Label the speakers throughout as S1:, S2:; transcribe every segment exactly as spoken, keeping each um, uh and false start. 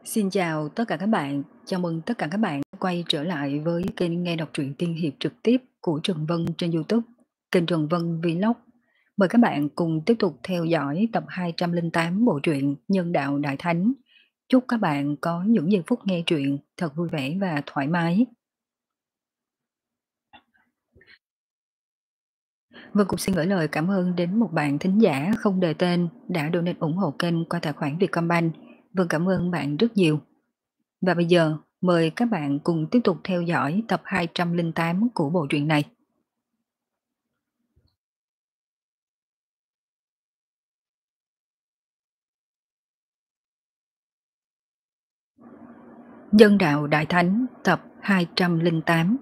S1: Xin chào tất cả các bạn, chào mừng tất cả các bạn quay trở lại với kênh nghe đọc truyện tiên hiệp trực tiếp của Trần Vân trên YouTube, kênh Trần Vân Vlog. Mời các bạn cùng tiếp tục theo dõi tập hai trăm lẻ tám bộ truyện Nhân đạo Đại Thánh. Chúc các bạn có những giây phút nghe truyện thật vui vẻ và thoải mái. Vân cũng xin gửi lời cảm ơn đến một bạn thính giả không đề tên đã donate ủng hộ kênh qua tài khoản Vietcombank. Vân cảm ơn bạn rất nhiều. Và bây giờ, mời các bạn cùng tiếp tục theo dõi tập hai trăm lẻ tám của bộ truyện này. Dân đạo Đại Thánh tập hai trăm lẻ tám.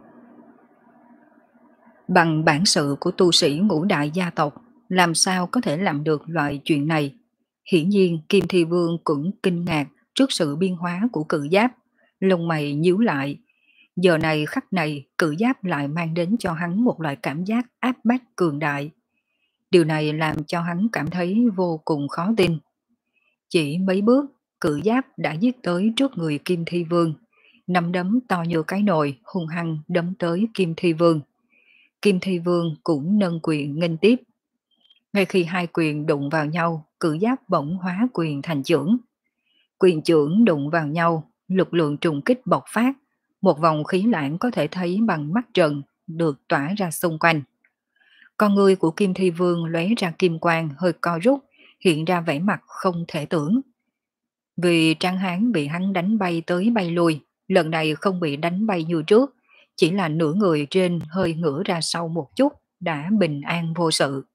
S1: Bằng bản sự của tu sĩ ngũ đại gia tộc, làm sao có thể làm được loại chuyện này? Hiển nhiên Kim Thi Vương cũng kinh ngạc trước sự biên hóa của cự giáp, lông mày nhíu lại. Giờ này khắc này, cự giáp lại mang đến cho hắn một loại cảm giác áp bách cường đại. Điều này làm cho hắn cảm thấy vô cùng khó tin. Chỉ mấy bước, cự giáp đã giết tới trước người Kim Thi Vương. Nắm đấm to như cái nồi hung hăng đấm tới Kim Thi Vương. Kim Thi Vương cũng nâng quyền nghênh tiếp. Ngay khi hai quyền đụng vào nhau, cự giáp bỗng hóa quyền thành chưởng. Quyền chưởng đụng vào nhau, lực lượng trùng kích bộc phát. Một vòng khí lãng có thể thấy bằng mắt trần được tỏa ra xung quanh. Con người của Kim Thi Vương lóe ra kim quang hơi co rút, hiện ra vẻ mặt không thể tưởng. Vì Trang Hán bị hắn đánh bay tới bay lui, lần này không bị đánh bay như trước, chỉ là nửa người trên hơi ngửa ra sau một chút, đã bình an vô sự.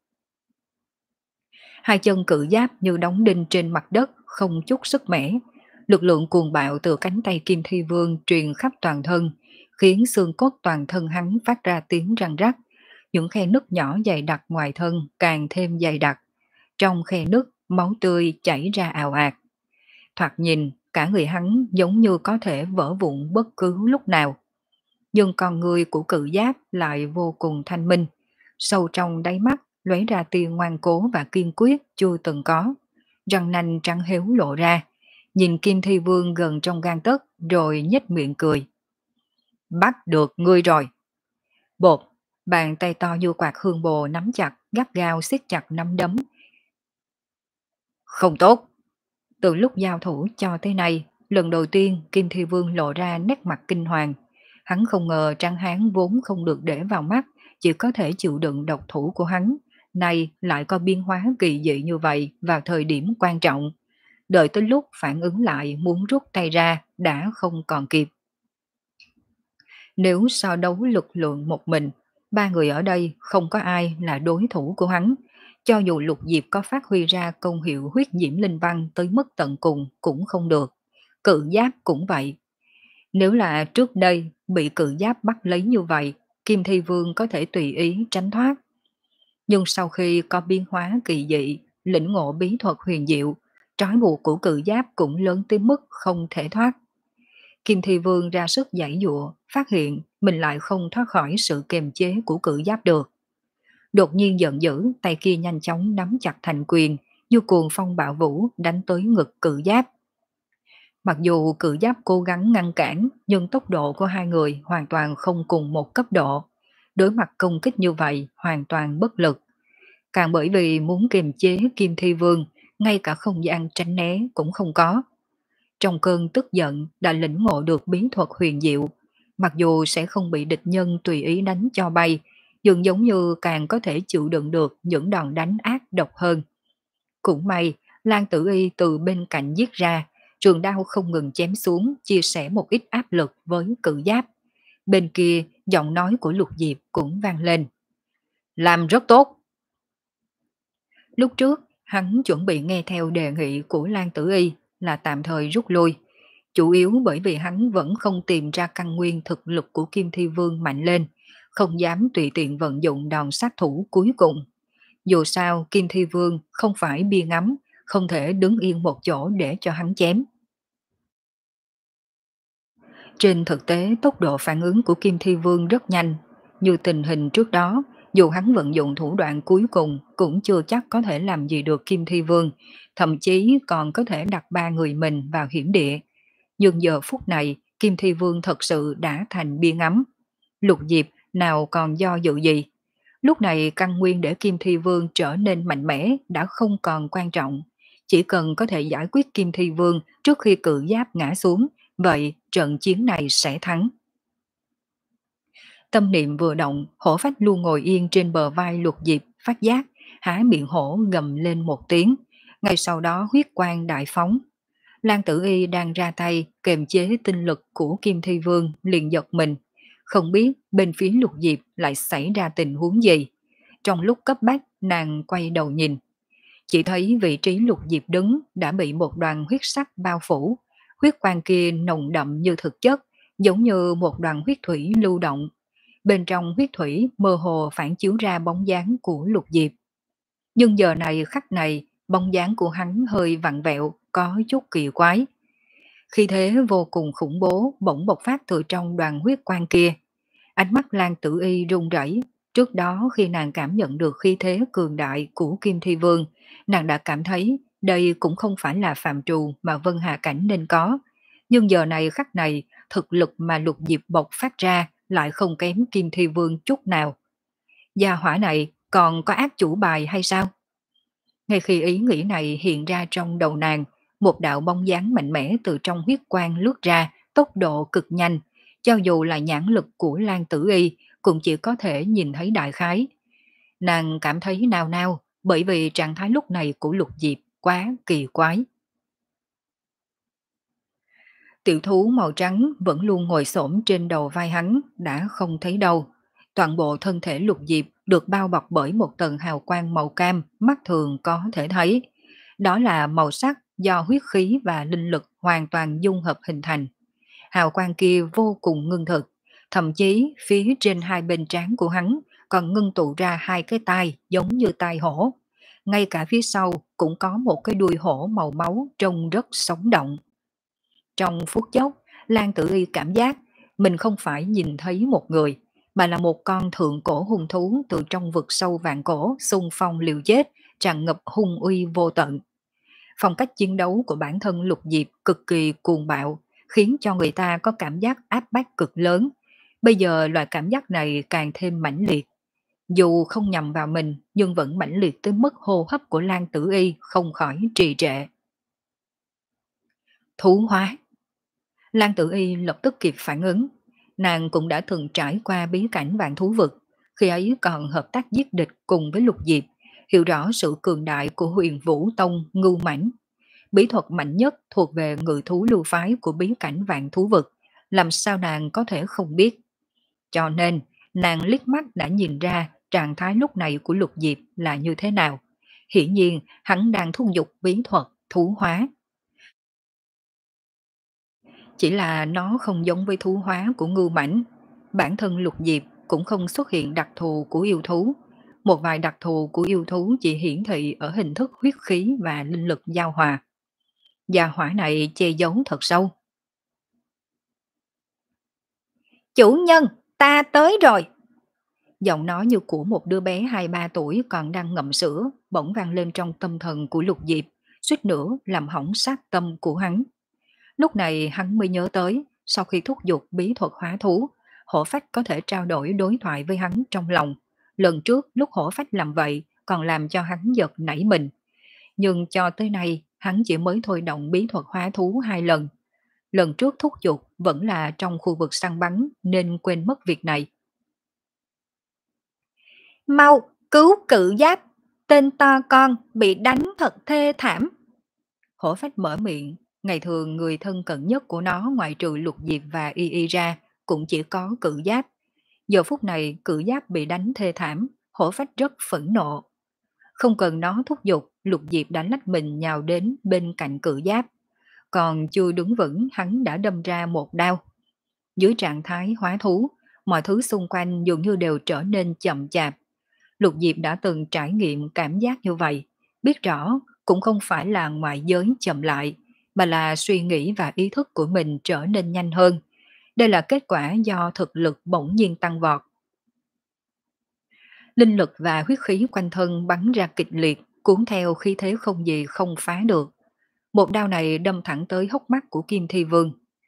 S1: Hai chân cự giáp như đóng đinh trên mặt đất, không chút sức mẻ. Lực lượng cuồng bạo từ cánh tay Kim Thi Vương truyền khắp toàn thân, khiến xương cốt toàn thân hắn phát ra tiếng răng rắc. Những khe nứt nhỏ dày đặc ngoài thân càng thêm dày đặc. Trong khe nứt, máu tươi chảy ra ào ạt. Thoạt nhìn, cả người hắn giống như có thể vỡ vụn bất cứ lúc nào. Nhưng con người của cự giáp lại vô cùng thanh minh. Sâu trong đáy mắt lóe ra tia ngoan cố và kiên quyết chưa từng có. Răng nanh trắng héo lộ ra. Nhìn Kim Thi Vương gần trong gang tấc rồi nhếch miệng cười. Bắt được ngươi rồi. Bột, bàn tay to như quạt hương bồ nắm chặt, gắt gao siết chặt nắm đấm. Không tốt. Từ lúc giao thủ cho tới nay, lần đầu tiên Kim Thi Vương lộ ra nét mặt kinh hoàng. Hắn không ngờ Trang Hán vốn không được để vào mắt, chỉ có thể chịu đựng độc thủ của hắn. Nay lại có biến hóa kỳ dị như vậy vào thời điểm quan trọng. Đợi tới lúc phản ứng lại muốn rút tay ra đã không còn kịp. Nếu so đấu lực lượng một mình, ba người ở đây không có ai là đối thủ của hắn. Cho dù Lục Diệp có phát huy ra công hiệu huyết nhiễm linh văn tới mức tận cùng cũng không được. Cự giáp cũng vậy. Nếu là trước đây bị cự giáp bắt lấy như vậy, Kim Thi Vương có thể tùy ý tránh thoát. Nhưng sau khi có biến hóa kỳ dị, lĩnh ngộ bí thuật huyền diệu, trói buộc của cự giáp cũng lớn tới mức không thể thoát. Kim Thi Vương ra sức giãy giụa, phát hiện mình lại không thoát khỏi sự kiềm chế của cự giáp được. Đột nhiên giận dữ, tay kia nhanh chóng nắm chặt thành quyền, như cuồng phong bạo vũ đánh tới ngực cự giáp. Mặc dù cự giáp cố gắng ngăn cản, nhưng tốc độ của hai người hoàn toàn không cùng một cấp độ. Đối mặt công kích như vậy, hoàn toàn bất lực. Càng bởi vì muốn kiềm chế Kim Thi Vương, ngay cả không gian tránh né cũng không có. Trong cơn tức giận đã lĩnh ngộ được bí thuật huyền diệu, mặc dù sẽ không bị địch nhân tùy ý đánh cho bay, nhưng giống như càng có thể chịu đựng được những đòn đánh ác độc hơn. Cũng may, Lan Tử Y từ bên cạnh giết ra, trường đao không ngừng chém xuống, chia sẻ một ít áp lực với cự giáp. Bên kia, giọng nói của Lục Diệp cũng vang lên. Làm rất tốt. Lúc trước, hắn chuẩn bị nghe theo đề nghị của Lan Tử Y là tạm thời rút lui. Chủ yếu bởi vì hắn vẫn không tìm ra căn nguyên thực lực của Kim Thi Vương mạnh lên, không dám tùy tiện vận dụng đòn sát thủ cuối cùng. Dù sao Kim Thi Vương không phải bia ngắm, không thể đứng yên một chỗ để cho hắn chém. Trên thực tế tốc độ phản ứng của Kim Thi Vương rất nhanh, như tình hình trước đó, dù hắn vận dụng thủ đoạn cuối cùng cũng chưa chắc có thể làm gì được Kim Thi Vương, thậm chí còn có thể đặt ba người mình vào hiểm địa. Nhưng giờ phút này, Kim Thi Vương thật sự đã thành bia ngắm. Lục Diệp nào còn do dự gì. Lúc này căn nguyên để Kim Thi Vương trở nên mạnh mẽ đã không còn quan trọng. Chỉ cần có thể giải quyết Kim Thi Vương trước khi cự giáp ngã xuống, vậy trận chiến này sẽ thắng. Tâm niệm vừa động, hổ phách luôn ngồi yên trên bờ vai Lục Diệp, phát giác, há miệng hổ gầm lên một tiếng. Ngay sau đó huyết quang đại phóng. Lan Tử Y đang ra tay kềm chế tinh lực của Kim Thi Vương liền giật mình. Không biết bên phía Lục Diệp lại xảy ra tình huống gì. Trong lúc cấp bách, nàng quay đầu nhìn. Chỉ thấy vị trí Lục Diệp đứng đã bị một đoàn huyết sắc bao phủ. Huyết quang kia nồng đậm như thực chất, giống như một đoàn huyết thủy lưu động. Bên trong huyết thủy mơ hồ phản chiếu ra bóng dáng của Lục Diệp. Nhưng giờ này khắc này, bóng dáng của hắn hơi vặn vẹo, có chút kỳ quái. Khi thế vô cùng khủng bố bỗng bộc phát từ trong đoàn huyết quang kia. Ánh mắt Lan Tử Y run rẩy. Trước đó khi nàng cảm nhận được khí thế cường đại của Kim Thi Vương, nàng đã cảm thấy đây cũng không phải là phạm trù mà Vân Hà Cảnh nên có. Nhưng giờ này khắc này, thực lực mà Lục Diệp bộc phát ra lại không kém Kim Thi Vương chút nào. Gia hỏa này còn có ác chủ bài hay sao? Ngay khi ý nghĩ này hiện ra trong đầu nàng, một đạo bóng dáng mạnh mẽ từ trong huyết quang lướt ra, tốc độ cực nhanh. Cho dù là nhãn lực của Lan Tử Y, cũng chỉ có thể nhìn thấy đại khái. Nàng cảm thấy nao nao, bởi vì trạng thái lúc này của Lục Diệp quá kỳ quái. Tiểu thú màu trắng vẫn luôn ngồi xổm trên đầu vai hắn, đã không thấy đâu. Toàn bộ thân thể Lục Diệp được bao bọc bởi một tầng hào quang màu cam, mắt thường có thể thấy. Đó là màu sắc do huyết khí và linh lực hoàn toàn dung hợp hình thành. Hào quang kia vô cùng ngưng thực, thậm chí phía trên hai bên trán của hắn còn ngưng tụ ra hai cái tai giống như tai hổ. Ngay cả phía sau cũng có một cái đuôi hổ màu máu trông rất sống động. Trong phút chốc, Lan Tử Y cảm giác mình không phải nhìn thấy một người, mà là một con thượng cổ hung thú từ trong vực sâu vạn cổ xung phong liều chết, tràn ngập hung uy vô tận. Phong cách chiến đấu của bản thân Lục Diệp cực kỳ cuồng bạo, khiến cho người ta có cảm giác áp bách cực lớn. Bây giờ loại cảm giác này càng thêm mãnh liệt. Dù không nhằm vào mình, nhưng vẫn mãnh liệt tới mức hô hấp của Lan Tử Y không khỏi trì trệ. Thú hóa. Lan Tử Y lập tức kịp phản ứng. Nàng cũng đã từng trải qua bí cảnh vạn thú vực, khi ấy còn hợp tác giết địch cùng với Lục Diệp, hiểu rõ sự cường đại của Huyền Vũ Tông Ngưu Mãnh. Bí thuật mạnh nhất thuộc về ngự thú lưu phái của bí cảnh vạn thú vực, làm sao nàng có thể không biết. Cho nên, nàng liếc mắt đã nhìn ra trạng thái lúc này của Lục Diệp là như thế nào. Hiển nhiên, hắn đang thúc giục bí thuật thú hóa. Chỉ là nó không giống với thú hóa của Ngưu Mãnh. Bản thân Lục Diệp cũng không xuất hiện đặc thù của yêu thú. Một vài đặc thù của yêu thú chỉ hiển thị ở hình thức huyết khí và linh lực giao hòa. Gia hỏa này che giấu thật sâu. Chủ nhân, ta tới rồi. Giọng nói như của một đứa bé hai ba tuổi còn đang ngậm sữa, bỗng vang lên trong tâm thần của Lục Diệp, suýt nữa làm hỏng sát tâm của hắn. Lúc này hắn mới nhớ tới, sau khi thúc giục bí thuật hóa thú, hổ phách có thể trao đổi đối thoại với hắn trong lòng. Lần trước lúc hổ phách làm vậy còn làm cho hắn giật nảy mình. Nhưng cho tới nay hắn chỉ mới thôi động bí thuật hóa thú hai lần. Lần trước thúc giục vẫn là trong khu vực săn bắn nên quên mất việc này. Mau, cứu cự giáp, tên to con bị đánh thật thê thảm. Hổ phách mở miệng, ngày thường người thân cận nhất của nó ngoại trừ Lục Diệp và Y Y ra cũng chỉ có cự giáp. Giờ phút này cự giáp bị đánh thê thảm, hổ phách rất phẫn nộ. Không cần nó thúc giục, Lục Diệp đã lách mình nhào đến bên cạnh cự giáp. Còn chưa đứng vững hắn đã đâm ra một đao. Dưới trạng thái hóa thú, mọi thứ xung quanh dường như đều trở nên chậm chạp. Lục Diệp đã từng trải nghiệm cảm giác như vậy, biết rõ cũng không phải là ngoại giới chậm lại, mà là suy nghĩ và ý thức của mình trở nên nhanh hơn. Đây là kết quả do thực lực bỗng nhiên tăng vọt. Linh lực và huyết khí quanh thân bắn ra kịch liệt, cuốn theo khí thế không gì không phá được. Một đao này đâm thẳng tới hốc mắt của Kim Thi Vương.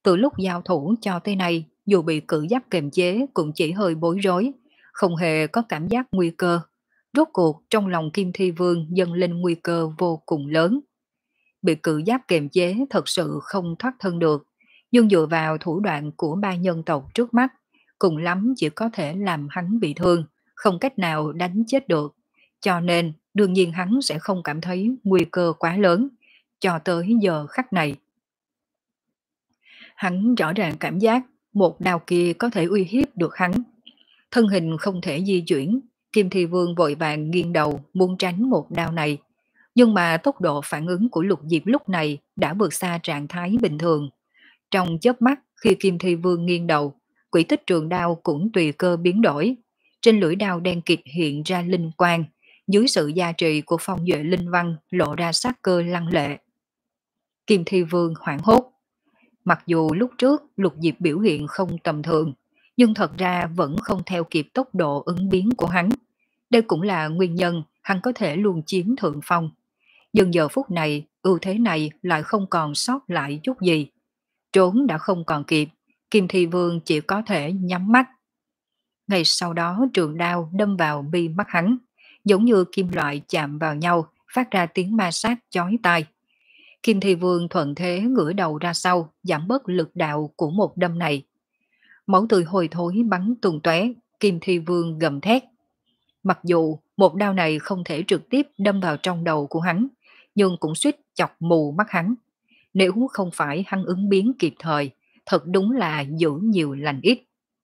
S1: Từ lúc giao thủ cho tới nay, dù bị cự giáp kềm chế cũng chỉ hơi bối rối, không hề có cảm giác nguy cơ. Rốt cuộc trong lòng Kim Thi Vương dâng lên nguy cơ vô cùng lớn. Bị cự giáp kềm chế thật sự không thoát thân được, nhưng dựa vào thủ đoạn của ba nhân tộc trước mắt, cùng lắm chỉ có thể làm hắn bị thương, không cách nào đánh chết được. Cho nên đương nhiên hắn sẽ không cảm thấy nguy cơ quá lớn, cho tới giờ khắc này. Hắn rõ ràng cảm giác một đao kia có thể uy hiếp được hắn. Thân hình không thể di chuyển, Kim Thi Vương vội vàng nghiêng đầu muốn tránh một đao này. Nhưng mà tốc độ phản ứng của Lục Diệp lúc này đã vượt xa trạng thái bình thường. Trong chớp mắt khi Kim Thi Vương nghiêng đầu, quỹ tích trường đao cũng tùy cơ biến đổi. Trên lưỡi đao đen kịt hiện ra linh quang, dưới sự gia trì của phong duệ linh văn lộ ra sát cơ lăng lệ. Kim Thi Vương hoảng hốt. Mặc dù lúc trước Lục Diệp biểu hiện không tầm thường, nhưng thật ra vẫn không theo kịp tốc độ ứng biến của hắn. Đây cũng là nguyên nhân hắn có thể luôn chiếm thượng phong. Nhưng giờ phút này, ưu thế này lại không còn sót lại chút gì. Trốn đã không còn kịp, Kim Thi Vương chỉ có thể nhắm mắt. Ngay sau đó trường đao đâm vào mi mắt hắn, giống như kim loại chạm vào nhau, phát ra tiếng ma sát chói tai. Kim Thi Vương thuận thế ngửa đầu ra sau, giảm bớt lực đạo của một đâm này. Máu tươi hôi thối bắn tung tóe, Kim Thi Vương gầm thét. Mặc dù một đao này không thể trực tiếp đâm vào trong đầu của hắn, nhưng cũng suýt chọc mù mắt hắn. Nếu không phải hắn ứng biến kịp thời, thật đúng là giữ nhiều lành ít.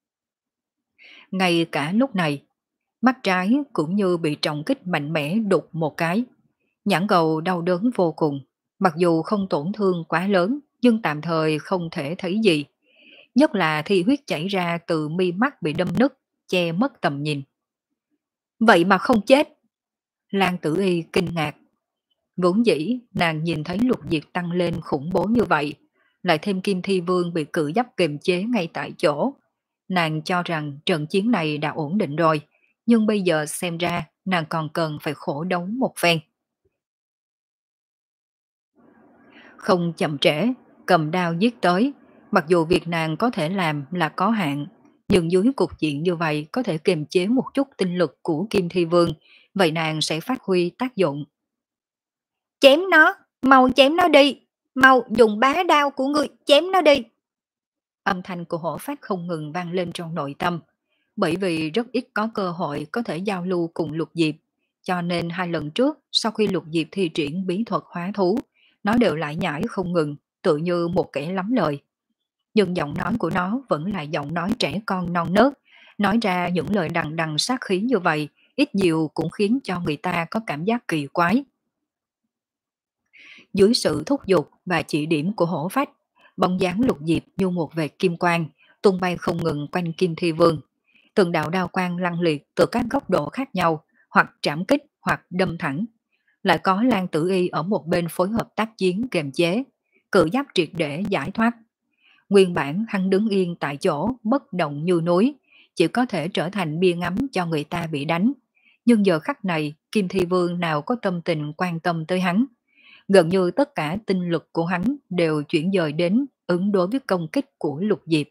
S1: Ngay cả lúc này, mắt trái cũng như bị trọng kích mạnh mẽ đục một cái. Nhãn cầu đau đớn vô cùng, mặc dù không tổn thương quá lớn, nhưng tạm thời không thể thấy gì. Nhất là thi huyết chảy ra từ mi mắt bị đâm nứt, che mất tầm nhìn. Vậy mà không chết. Lan Tử Y kinh ngạc. Vốn dĩ nàng nhìn thấy Lục Diệp tăng lên khủng bố như vậy, lại thêm Kim Thi Vương bị cự giáp kiềm chế ngay tại chỗ. Nàng cho rằng trận chiến này đã ổn định rồi, nhưng bây giờ xem ra nàng còn cần phải khổ đấu một phen. Không chậm trễ, cầm đao giết tới, mặc dù việc nàng có thể làm là có hạn, nhưng dưới cục diện như vậy có thể kiềm chế một chút tinh lực của Kim Thi Vương, vậy nàng sẽ phát huy tác dụng. Chém nó, mau chém nó đi, mau dùng bá đao của ngươi chém nó đi. Âm thanh của hổ phát không ngừng vang lên trong nội tâm, bởi vì rất ít có cơ hội có thể giao lưu cùng Lục Diệp, cho nên hai lần trước sau khi Lục Diệp thi triển bí thuật hóa thú, nó đều lại nhảy không ngừng, tự như một kẻ lắm lời. Nhưng giọng nói của nó vẫn là giọng nói trẻ con non nớt, nói ra những lời đằng đằng sát khí như vậy, ít nhiều cũng khiến cho người ta có cảm giác kỳ quái. Dưới sự thúc giục và chỉ điểm của hổ phách, bóng dáng Lục Diệp như một vệt kim quang, tung bay không ngừng quanh Kim Thi Vương. Từng đạo đao quang lăng liệt từ các góc độ khác nhau, hoặc trảm kích hoặc đâm thẳng. Lại có Lan Tử Y ở một bên phối hợp tác chiến kềm chế, cự giáp triệt để giải thoát. Nguyên bản hắn đứng yên tại chỗ, bất động như núi, chỉ có thể trở thành bia ngắm cho người ta bị đánh. Nhưng giờ khắc này, Kim Thi Vương nào có tâm tình quan tâm tới hắn. Gần như tất cả tinh lực của hắn đều chuyển dời đến ứng đối với công kích của Lục Diệp.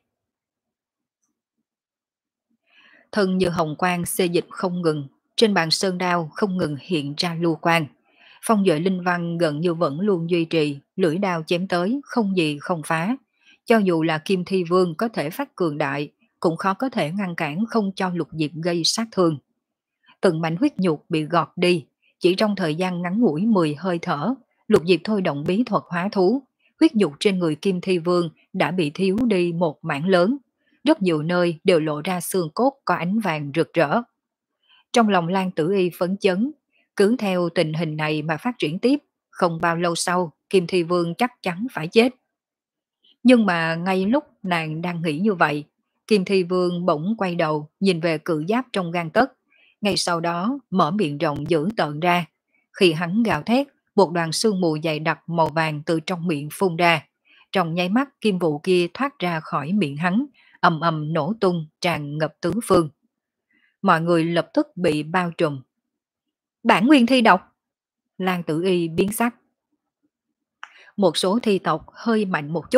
S1: Thân như hồng quang xê dịch không ngừng, trên bàn sơn đao không ngừng hiện ra lưu quang. Phong duệ linh văn gần như vẫn luôn duy trì, lưỡi đao chém tới, không gì không phá. Cho dù là Kim Thi Vương có thể phát cường đại, cũng khó có thể ngăn cản không cho Lục Diệp gây sát thương. Từng mảnh huyết nhục bị gọt đi, chỉ trong thời gian ngắn ngủi mười hơi thở, Lục Diệp thôi động bí thuật hóa thú, huyết nhục trên người Kim Thi Vương đã bị thiếu đi một mảng lớn. Rất nhiều nơi đều lộ ra xương cốt có ánh vàng rực rỡ. Trong lòng Lan Tử Y phấn chấn, cứ theo tình hình này mà phát triển tiếp, không bao lâu sau, Kim Thi Vương chắc chắn phải chết. Nhưng mà ngay lúc nàng đang nghĩ như vậy, Kim Thi Vương bỗng quay đầu nhìn về cự giáp trong gang tấc, ngay sau đó mở miệng rộng dữ tợn ra. Khi hắn gào thét, một đoàn sương mù dày đặc màu vàng từ trong miệng phun ra. Trong nháy mắt kim vụ kia thoát ra khỏi miệng hắn, ầm ầm nổ tung tràn ngập tứ phương. Mọi người lập tức bị bao trùm. Bản nguyên thi độc. Lan Tử Y biến sắc. Một số thi tộc hơi mạnh một chút,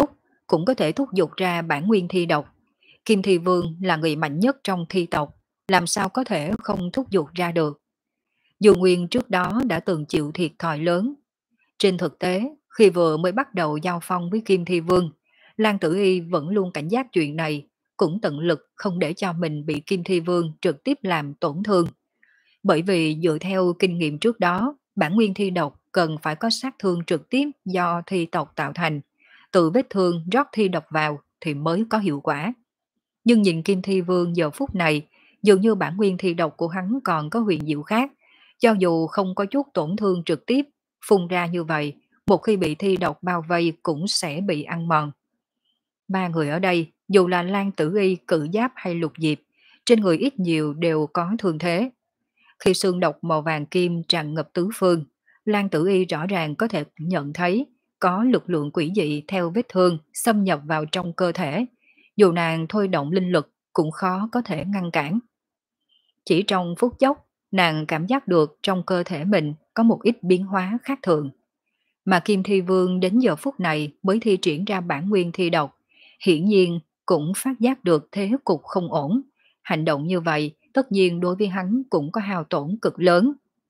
S1: cũng có thể thúc giục ra bản nguyên thi độc. Kim Thi Vương là người mạnh nhất trong thi tộc, làm sao có thể không thúc giục ra được. Dù Nguyên trước đó đã từng chịu thiệt thòi lớn. Trên thực tế, khi vừa mới bắt đầu giao phong với Kim Thi Vương, Lan Tử Y vẫn luôn cảnh giác chuyện này, cũng tận lực không để cho mình bị Kim Thi Vương trực tiếp làm tổn thương. Bởi vì dựa theo kinh nghiệm trước đó, bản nguyên thi độc cần phải có sát thương trực tiếp do thi tộc tạo thành, từ vết thương rót thi độc vào thì mới có hiệu quả. Nhưng nhìn Kim Thi Vương giờ phút này, dường như bản nguyên thi độc của hắn còn có huyền diệu khác, cho dù không có chút tổn thương trực tiếp, phun ra như vậy, một khi bị thi độc bao vây cũng sẽ bị ăn mòn. Ba người ở đây, dù là Lan Tử Y, Cự Giáp hay Lục Diệp, trên người ít nhiều đều có thương thế. Khi xương độc màu vàng kim tràn ngập tứ phương, Lan Tử Y rõ ràng có thể nhận thấy có lực lượng quỷ dị theo vết thương xâm nhập vào trong cơ thể. Dù nàng thôi động linh lực cũng khó có thể ngăn cản. Chỉ trong phút chốc, nàng cảm giác được trong cơ thể mình có một ít biến hóa khác thường. Mà Kim Thi Vương đến giờ phút này mới thi triển ra bản nguyên thi độc, hiển nhiên cũng phát giác được thế cục không ổn. Hành động như vậy tất nhiên đối với hắn cũng có hao tổn cực lớn.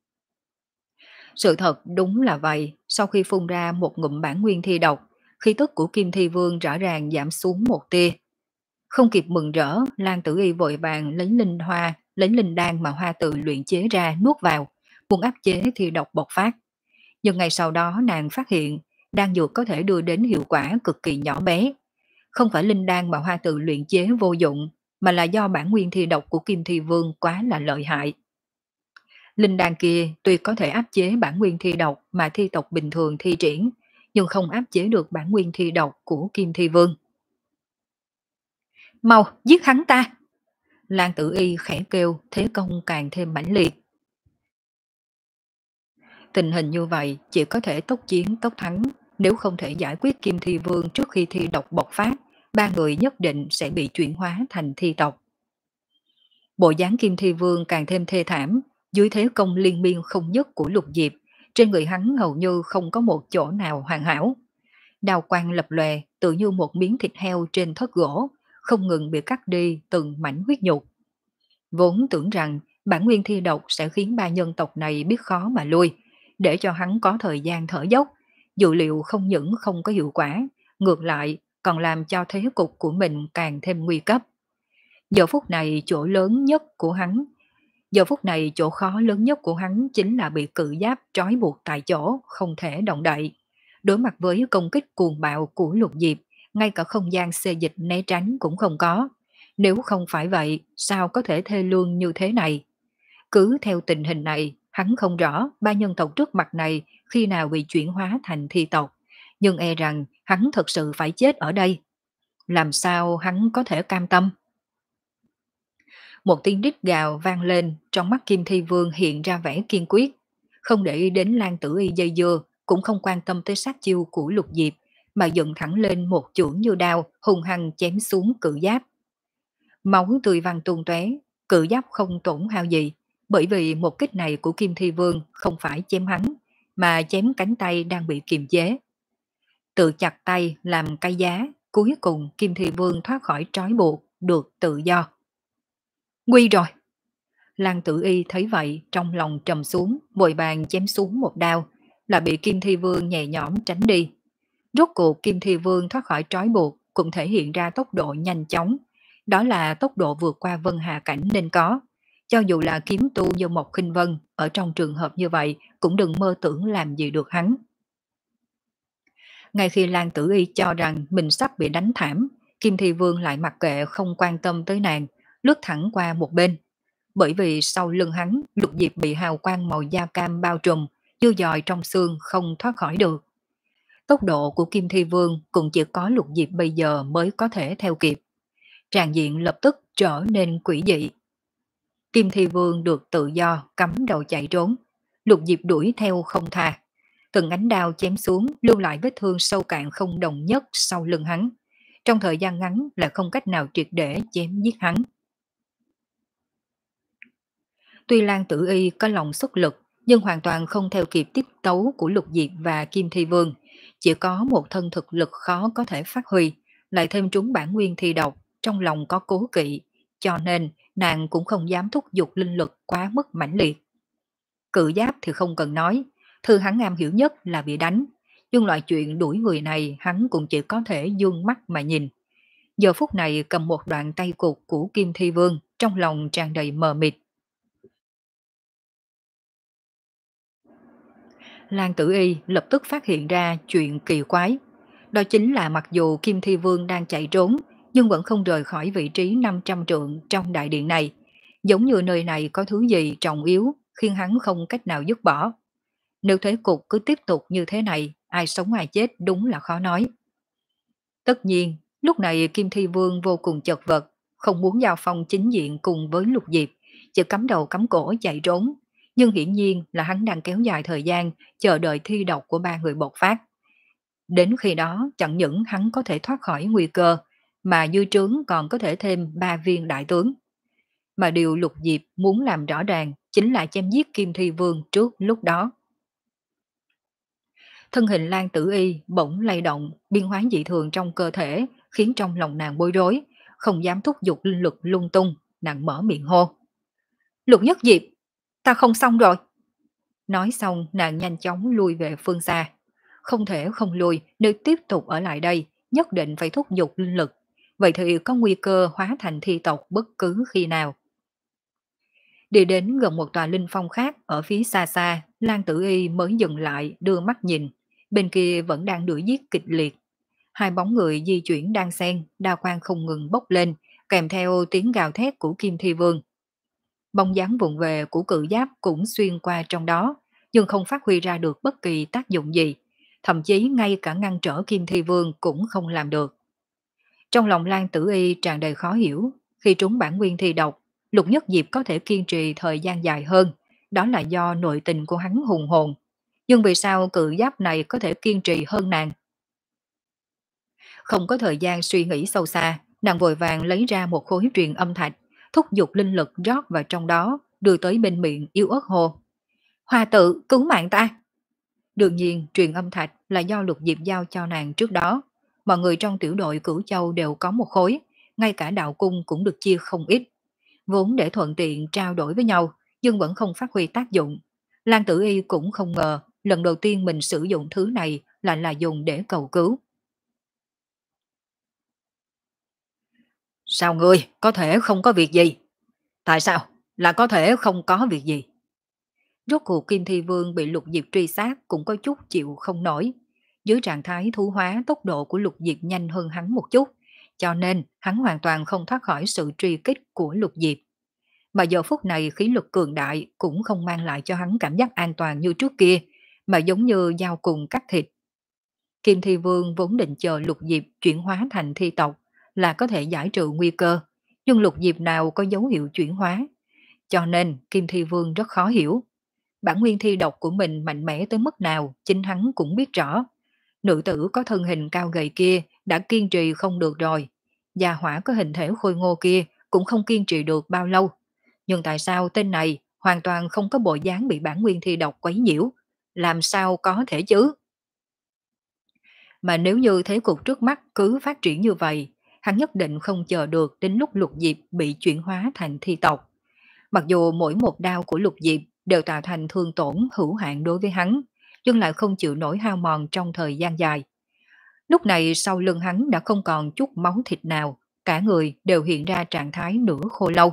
S1: Sự thật đúng là vậy, sau khi phun ra một ngụm bản nguyên thi độc, khí tức của Kim Thi Vương rõ ràng giảm xuống một tia. Không kịp mừng rỡ, Lan Tử Y vội vàng lấy linh hoa, lấy linh đan mà hoa tự luyện chế ra nuốt vào, muốn áp chế thi độc bộc phát. Nhưng ngày sau đó nàng phát hiện, đan dược có thể đưa đến hiệu quả cực kỳ nhỏ bé. Không phải linh đan mà hoa tự luyện chế vô dụng, mà là do bản nguyên thi độc của Kim Thi Vương quá là lợi hại. Linh đan kia tuy có thể áp chế bản nguyên thi độc mà thi tộc bình thường thi triển, nhưng không áp chế được bản nguyên thi độc của Kim Thi Vương. Mau, giết hắn ta! Lan Tử Y khẽ kêu, thế công càng thêm mãnh liệt. Tình hình như vậy chỉ có thể tốc chiến tốc thắng, nếu không thể giải quyết Kim Thi Vương trước khi thi độc bộc phát, ba người nhất định sẽ bị chuyển hóa thành thi tộc. Bộ dáng Kim Thi Vương càng thêm thê thảm, dưới thế công liên miên không dứt của Lục Diệp, trên người hắn hầu như không có một chỗ nào hoàn hảo. Đao quang lập lòe, tự như một miếng thịt heo trên thớt gỗ, không ngừng bị cắt đi từng mảnh huyết nhục. Vốn tưởng rằng bản nguyên thi độc sẽ khiến ba nhân tộc này biết khó mà lui, để cho hắn có thời gian thở dốc, dự liệu không những không có hiệu quả, ngược lại còn làm cho thế cục của mình càng thêm nguy cấp. Giờ phút này chỗ lớn nhất của hắn, giờ phút này chỗ khó lớn nhất của hắn chính là bị Cự Giáp trói buộc tại chỗ, không thể động đậy. Đối mặt với công kích cuồng bạo của Lục Diệp, ngay cả không gian xê dịch né tránh cũng không có. Nếu không phải vậy, sao có thể thê lương như thế này? Cứ theo tình hình này, hắn không rõ ba nhân tộc trước mặt này khi nào bị chuyển hóa thành thi tộc, nhưng e rằng hắn thật sự phải chết ở đây. Làm sao hắn có thể cam tâm? Một tiếng rít gào vang lên, trong mắt Kim Thi Vương hiện ra vẻ kiên quyết. Không để ý đến Lan Tử Y dây dưa, cũng không quan tâm tới sát chiêu của Lục Diệp, mà dựng thẳng lên một chưởng như đao, hung hăng chém xuống Cự Giáp. Máu tươi văng tung tóe, Cự Giáp không tổn hao gì, bởi vì một kích này của Kim Thi Vương không phải chém hắn, mà chém cánh tay đang bị kiềm chế. Tự chặt tay làm cái giá, cuối cùng Kim Thi Vương thoát khỏi trói buộc, được tự do. Nguy rồi! Lan Tử Y thấy vậy, trong lòng trầm xuống, vội vàng chém xuống một đao, là bị Kim Thi Vương nhẹ nhõm tránh đi. Rốt cuộc Kim Thi Vương thoát khỏi trói buộc cũng thể hiện ra tốc độ nhanh chóng, đó là tốc độ vượt qua Vân Hà Cảnh nên có. Cho dù là kiếm tu như Mộc Khinh Vân, ở trong trường hợp như vậy cũng đừng mơ tưởng làm gì được hắn. Ngay khi Lan Tử Y cho rằng mình sắp bị đánh thảm, Kim Thi Vương lại mặc kệ không quan tâm tới nàng, lướt thẳng qua một bên. Bởi vì sau lưng hắn, Lục Diệp bị hào quang màu da cam bao trùm, như dòi trong xương không thoát khỏi được. Tốc độ của Kim Thi Vương cũng chỉ có Lục Diệp bây giờ mới có thể theo kịp. Tràng diện lập tức trở nên quỷ dị. Kim Thi Vương được tự do cắm đầu chạy trốn, Lục Diệp đuổi theo không tha. Từng ánh đao chém xuống lưu lại vết thương sâu cạn không đồng nhất sau lưng hắn. Trong thời gian ngắn là không cách nào triệt để chém giết hắn. Tuy Lan Tử Y có lòng xuất lực, nhưng hoàn toàn không theo kịp tiết tấu của Lục Diệp và Kim Thi Vương, chỉ có một thân thực lực khó có thể phát huy, lại thêm trúng bản nguyên thi độc, trong lòng có cố kỵ, cho nên nàng cũng không dám thúc giục linh lực quá mức mãnh liệt. Cự giáp thì không cần nói, thư hắn am hiểu nhất là bị đánh, nhưng loại chuyện đuổi người này hắn cũng chỉ có thể dương mắt mà nhìn. Giờ phút này cầm một đoạn tay cụt của Kim Thi Vương, trong lòng tràn đầy mờ mịt. Lan Tử Y lập tức phát hiện ra chuyện kỳ quái. Đó chính là mặc dù Kim Thi Vương đang chạy trốn, nhưng vẫn không rời khỏi vị trí năm trăm trượng trong đại điện này. Giống như nơi này có thứ gì trọng yếu, khiến hắn không cách nào dứt bỏ. Nếu thế cục cứ tiếp tục như thế này, ai sống ai chết đúng là khó nói. Tất nhiên, lúc này Kim Thi Vương vô cùng chật vật, không muốn giao phong chính diện cùng với Lục Diệp, chỉ cắm đầu cắm cổ chạy trốn. Nhưng hiển nhiên là hắn đang kéo dài thời gian chờ đợi thi độc của ba người bộc phát. Đến khi đó chẳng những hắn có thể thoát khỏi nguy cơ, mà dư trướng còn có thể thêm ba viên đại tướng. Mà điều Lục Diệp muốn làm rõ ràng chính là chém giết Kim Thi Vương trước lúc đó. Thân hình Lan Tử Y bỗng lay động, biên hóa dị thường trong cơ thể, khiến trong lòng nàng bối rối, không dám thúc giục linh lực lung tung, nàng mở miệng hô. Lục Nhất Diệp, ta không xong rồi. Nói xong nàng nhanh chóng lui về phương xa. Không thể không lui, nếu tiếp tục ở lại đây, nhất định phải thúc giục linh lực. Vậy thì có nguy cơ hóa thành thi tộc bất cứ khi nào. Đi đến gần một tòa linh phong khác ở phía xa xa, Lan Tử Y mới dừng lại đưa mắt nhìn. Bên kia vẫn đang đuổi giết kịch liệt. Hai bóng người di chuyển đang xen, đao quang không ngừng bốc lên, kèm theo tiếng gào thét của Kim Thi Vương. Bóng dáng vụng về của cự giáp cũng xuyên qua trong đó, nhưng không phát huy ra được bất kỳ tác dụng gì. Thậm chí ngay cả ngăn trở Kim Thi Vương cũng không làm được. Trong lòng Lan Tử Y tràn đầy khó hiểu, khi trúng bản nguyên thi độc, Lục Nhất Diệp có thể kiên trì thời gian dài hơn, đó là do nội tình của hắn hùng hồn. Nhưng vì sao cự giáp này có thể kiên trì hơn nàng? Không có thời gian suy nghĩ sâu xa, nàng vội vàng lấy ra một khối truyền âm thạch, thúc giục linh lực rót vào trong đó, đưa tới bên miệng yếu ớt hồ. Hoa tự, cứu mạng ta! Đương nhiên, truyền âm thạch là do Lục Diệp giao cho nàng trước đó. Mọi người trong tiểu đội Cửu Châu đều có một khối, ngay cả đạo cung cũng được chia không ít. Vốn để thuận tiện trao đổi với nhau, nhưng vẫn không phát huy tác dụng. Lan Tử Y cũng không ngờ, lần đầu tiên mình sử dụng thứ này là là dùng để cầu cứu. Sao ngươi có thể không có việc gì? Tại sao là có thể không có việc gì? Rốt cuộc Kim Thi Vương bị Lục Diệp truy sát cũng có chút chịu không nổi. Dưới trạng thái thú hóa, tốc độ của Lục Diệp nhanh hơn hắn một chút, cho nên hắn hoàn toàn không thoát khỏi sự truy kích của Lục Diệp. Mà giờ phút này khí lực cường đại cũng không mang lại cho hắn cảm giác an toàn như trước kia, mà giống như dao cùng cắt thịt. Kim Thi Vương vốn định chờ Lục Diệp chuyển hóa thành thi tộc là có thể giải trừ nguy cơ, nhưng Lục Diệp nào có dấu hiệu chuyển hóa, cho nên Kim Thi Vương rất khó hiểu. Bản nguyên thi độc của mình mạnh mẽ tới mức nào, chính hắn cũng biết rõ. Nữ tử có thân hình cao gầy kia đã kiên trì không được rồi. Gia hỏa có hình thể khôi ngô kia cũng không kiên trì được bao lâu. Nhưng tại sao tên này hoàn toàn không có bộ dáng bị bản nguyên thi độc quấy nhiễu? Làm sao có thể chứ? Mà nếu như thế cục trước mắt cứ phát triển như vậy, hắn nhất định không chờ được đến lúc Lục Diệp bị chuyển hóa thành thi tộc. Mặc dù mỗi một đao của Lục Diệp đều tạo thành thương tổn hữu hạn đối với hắn, nhưng lại không chịu nổi hao mòn trong thời gian dài. Lúc này sau lưng hắn đã không còn chút máu thịt nào, cả người đều hiện ra trạng thái nửa khô lâu.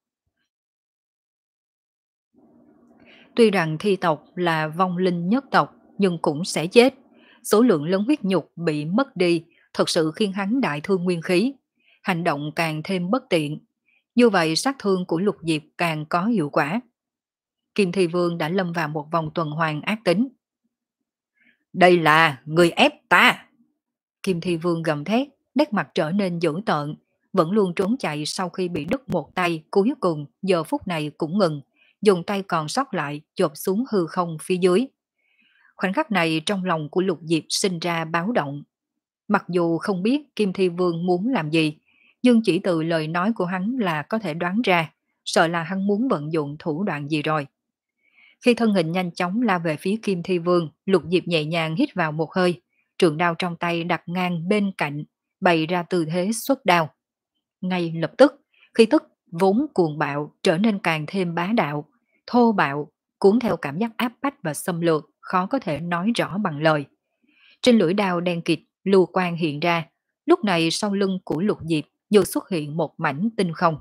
S1: Tuy rằng thi tộc là vong linh nhất tộc, nhưng cũng sẽ chết. Số lượng lớn huyết nhục bị mất đi, thật sự khiến hắn đại thương nguyên khí. Hành động càng thêm bất tiện. Như vậy sát thương của Lục Diệp càng có hiệu quả. Kim Thi Vương đã lâm vào một vòng tuần hoàn ác tính. Đây là người ép ta! Kim Thi Vương gầm thét, nét mặt trở nên dữ tợn, vẫn luôn trốn chạy sau khi bị đứt một tay, cuối cùng giờ phút này cũng ngừng, dùng tay còn sót lại chộp xuống hư không phía dưới. Khoảnh khắc này trong lòng của Lục Diệp sinh ra báo động. Mặc dù không biết Kim Thi Vương muốn làm gì, nhưng chỉ từ lời nói của hắn là có thể đoán ra, sợ là hắn muốn vận dụng thủ đoạn gì rồi. Khi thân hình nhanh chóng lao về phía Kim Thi Vương, Lục Diệp nhẹ nhàng hít vào một hơi, trường đao trong tay đặt ngang bên cạnh, bày ra tư thế xuất đao. Ngay lập tức, khí tức vốn cuồng bạo trở nên càng thêm bá đạo, thô bạo, cuốn theo cảm giác áp bách và xâm lược, khó có thể nói rõ bằng lời. Trên lưỡi đao đen kịt, lưu quang hiện ra, lúc này sau lưng của Lục Diệp vừa xuất hiện một mảnh tinh không.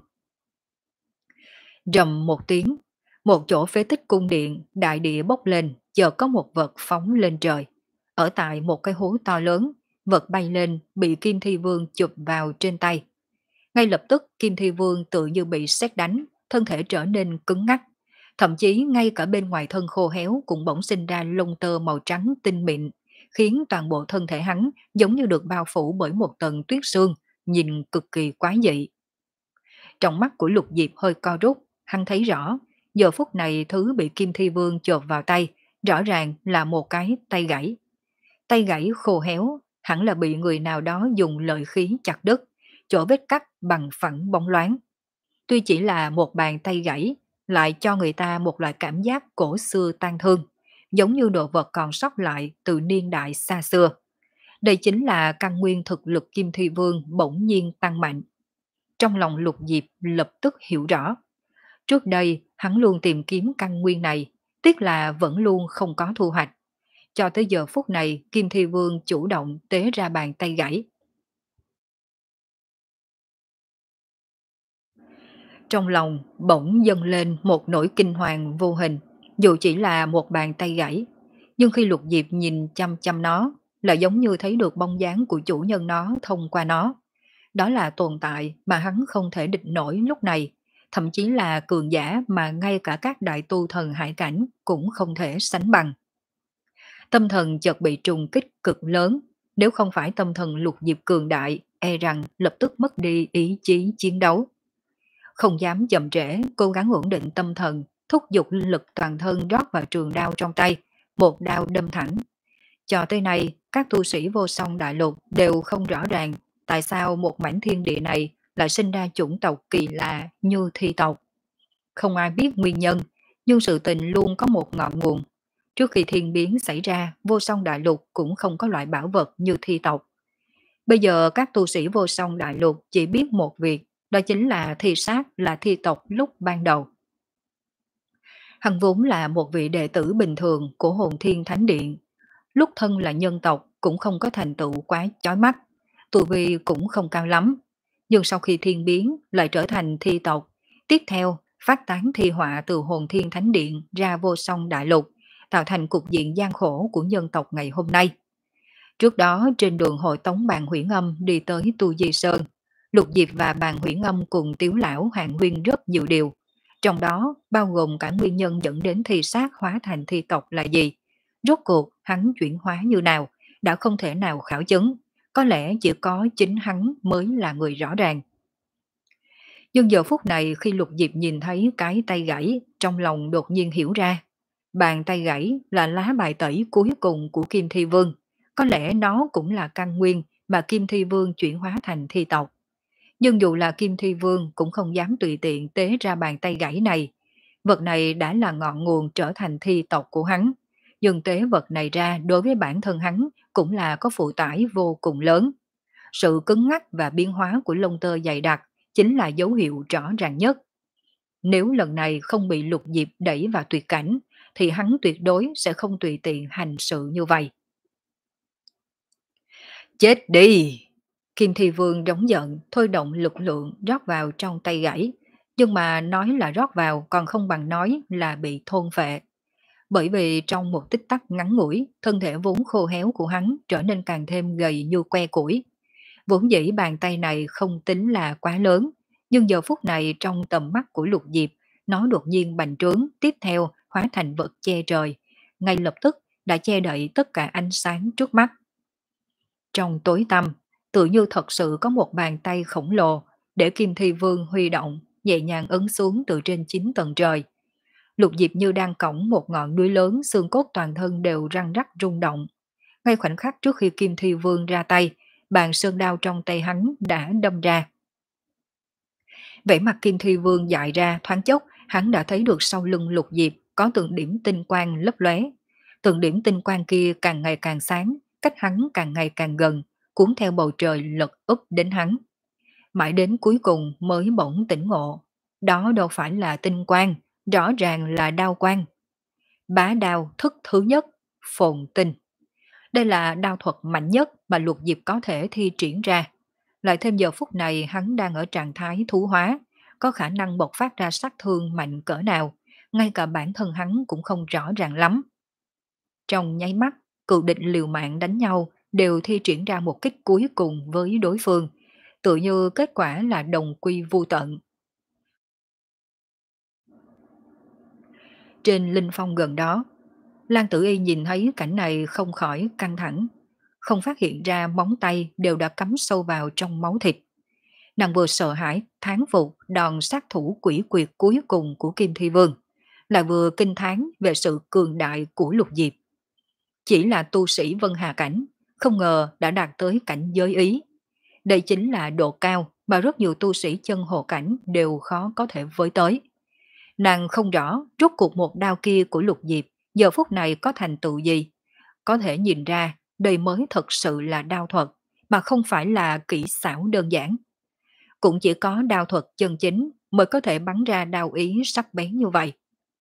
S1: Rầm một tiếng, một chỗ phế tích cung điện, đại địa bốc lên, chợt có một vật phóng lên trời. Ở tại một cái hố to lớn, vật bay lên bị Kim Thi Vương chụp vào trên tay. Ngay lập tức Kim Thi Vương tự như bị sét đánh, thân thể trở nên cứng ngắc. Thậm chí ngay cả bên ngoài thân khô héo cũng bỗng sinh ra lông tơ màu trắng tinh mịn, khiến toàn bộ thân thể hắn giống như được bao phủ bởi một tầng tuyết sương, nhìn cực kỳ quái dị. Trong mắt của Lục Diệp hơi co rút, hắn thấy rõ, giờ phút này thứ bị Kim Thi Vương chộp vào tay, rõ ràng là một cái tay gãy. Tay gãy khô héo, hẳn là bị người nào đó dùng lợi khí chặt đứt, chỗ vết cắt bằng phẳng bóng loáng. Tuy chỉ là một bàn tay gãy, lại cho người ta một loại cảm giác cổ xưa tang thương, giống như đồ vật còn sót lại từ niên đại xa xưa. Đây chính là căn nguyên thực lực Kim Thi Vương bỗng nhiên tăng mạnh. Trong lòng Lục Diệp lập tức hiểu rõ. Trước đây, hắn luôn tìm kiếm căn nguyên này, tiếc là vẫn luôn không có thu hoạch. Cho tới giờ phút này, Kim Thi Vương chủ động tế ra bàn tay gãy. Trong lòng bỗng dâng lên một nỗi kinh hoàng vô hình, dù chỉ là một bàn tay gãy. Nhưng khi Lục Diệp nhìn chăm chăm nó, là giống như thấy được bóng dáng của chủ nhân nó thông qua nó. Đó là tồn tại mà hắn không thể địch nổi lúc này, thậm chí là cường giả mà ngay cả các đại tu thần hải cảnh cũng không thể sánh bằng. Tâm thần chợt bị trùng kích cực lớn, nếu không phải tâm thần Lục Diệp cường đại, e rằng lập tức mất đi ý chí chiến đấu. Không dám chậm trễ, cố gắng ổn định tâm thần, thúc giục linh lực toàn thân rót vào trường đao trong tay, một đao đâm thẳng. Cho tới nay, các tu sĩ vô song đại lục đều không rõ ràng tại sao một mảnh thiên địa này lại sinh ra chủng tộc kỳ lạ như thi tộc. Không ai biết nguyên nhân, nhưng sự tình luôn có một ngọn nguồn. Trước khi thiên biến xảy ra, vô song đại lục cũng không có loại bảo vật như thi tộc. Bây giờ các tu sĩ vô song đại lục chỉ biết một việc, đó chính là thi sát là thi tộc lúc ban đầu. Hắn vốn là một vị đệ tử bình thường của Hồn Thiên Thánh Điện. Lúc thân là nhân tộc cũng không có thành tựu quá chói mắt, tu vi cũng không cao lắm. Nhưng sau khi thiên biến lại trở thành thi tộc, tiếp theo phát tán thi họa từ Hồn Thiên Thánh Điện ra vô song đại lục, tạo thành cục diện gian khổ của nhân tộc ngày hôm nay. Trước đó trên đường hội tống Bàn Huyễn Âm đi tới Tu Di Sơn, Lục Diệp và Bàn Huyễn Âm cùng Tiếu Lão Hạng Huyên rất nhiều điều. Trong đó bao gồm cả nguyên nhân dẫn đến thi sát hóa thành thi tộc là gì. Rốt cuộc hắn chuyển hóa như nào, đã không thể nào khảo chứng. Có lẽ chỉ có chính hắn mới là người rõ ràng. Nhưng giờ phút này khi Lục Diệp nhìn thấy cái tay gãy, trong lòng đột nhiên hiểu ra. Bàn tay gãy là lá bài tẩy cuối cùng của Kim Thi Vương. Có lẽ nó cũng là căn nguyên mà Kim Thi Vương chuyển hóa thành thi tộc. Nhưng dù là Kim Thi Vương cũng không dám tùy tiện tế ra bàn tay gãy này. Vật này đã là ngọn nguồn trở thành thi tộc của hắn. Nhưng tế vật này ra đối với bản thân hắn cũng là có phụ tải vô cùng lớn. Sự cứng ngắc và biến hóa của lông tơ dày đặc chính là dấu hiệu rõ ràng nhất. Nếu lần này không bị Lục Diệp đẩy vào tuyệt cảnh, thì hắn tuyệt đối sẽ không tùy tiện hành sự như vậy. Chết đi! Kim Thi Vương đống giận, thôi động lực lượng rót vào trong tay gãy. Nhưng mà nói là rót vào còn không bằng nói là bị thôn phệ. Bởi vì trong một tích tắc ngắn ngủi, thân thể vốn khô héo của hắn trở nên càng thêm gầy như que củi. Vốn dĩ bàn tay này không tính là quá lớn, nhưng giờ phút này trong tầm mắt của Lục Diệp, nó đột nhiên bành trướng, tiếp theo hóa thành vật che trời. Ngay lập tức đã che đậy tất cả ánh sáng trước mắt. Trong tối tăm, tự như thật sự có một bàn tay khổng lồ để Kim Thi Vương huy động, nhẹ nhàng ấn xuống từ trên chín tầng trời. Lục Diệp như đang cõng một ngọn núi lớn, xương cốt toàn thân đều răng rắc rung động. Ngay khoảnh khắc trước khi Kim Thi Vương ra tay, bàn sơn đao trong tay hắn đã đâm ra. Vẻ mặt Kim Thi Vương dại ra, thoáng chốc, hắn đã thấy được sau lưng Lục Diệp có từng điểm tinh quang lấp lóe. Từng điểm tinh quang kia càng ngày càng sáng, cách hắn càng ngày càng gần, cuốn theo bầu trời lật úp đến hắn. Mãi đến cuối cùng mới bỗng tỉnh ngộ. Đó đâu phải là tinh quang, rõ ràng là đao quang. Bá đao thức thứ nhất, phồn tinh. Đây là đao thuật mạnh nhất mà Lục Diệp có thể thi triển ra. Lại thêm giờ phút này hắn đang ở trạng thái thú hóa, có khả năng bộc phát ra sát thương mạnh cỡ nào, ngay cả bản thân hắn cũng không rõ ràng lắm. Trong nháy mắt, cựu địch liều mạng đánh nhau đều thi triển ra một kích cuối cùng với đối phương, tự như kết quả là đồng quy vu tận. Trên linh phong gần đó, Lan Tử Y nhìn thấy cảnh này không khỏi căng thẳng, không phát hiện ra móng tay đều đã cắm sâu vào trong máu thịt. Nàng vừa sợ hãi thán phục đòn sát thủ quỷ quyệt cuối cùng của Kim Thi Vương, lại vừa kinh thán về sự cường đại của Lục Diệp. Chỉ là tu sĩ Vân Hà Cảnh, không ngờ đã đạt tới cảnh giới ý. Đây chính là độ cao mà rất nhiều tu sĩ chân hồ cảnh đều khó có thể với tới. Nàng không rõ rốt cuộc một đao kia của Lục Diệp giờ phút này có thành tựu gì. Có thể nhìn ra đây mới thật sự là đao thuật, mà không phải là kỹ xảo đơn giản. Cũng chỉ có đao thuật chân chính mới có thể bắn ra đao ý sắc bén như vậy.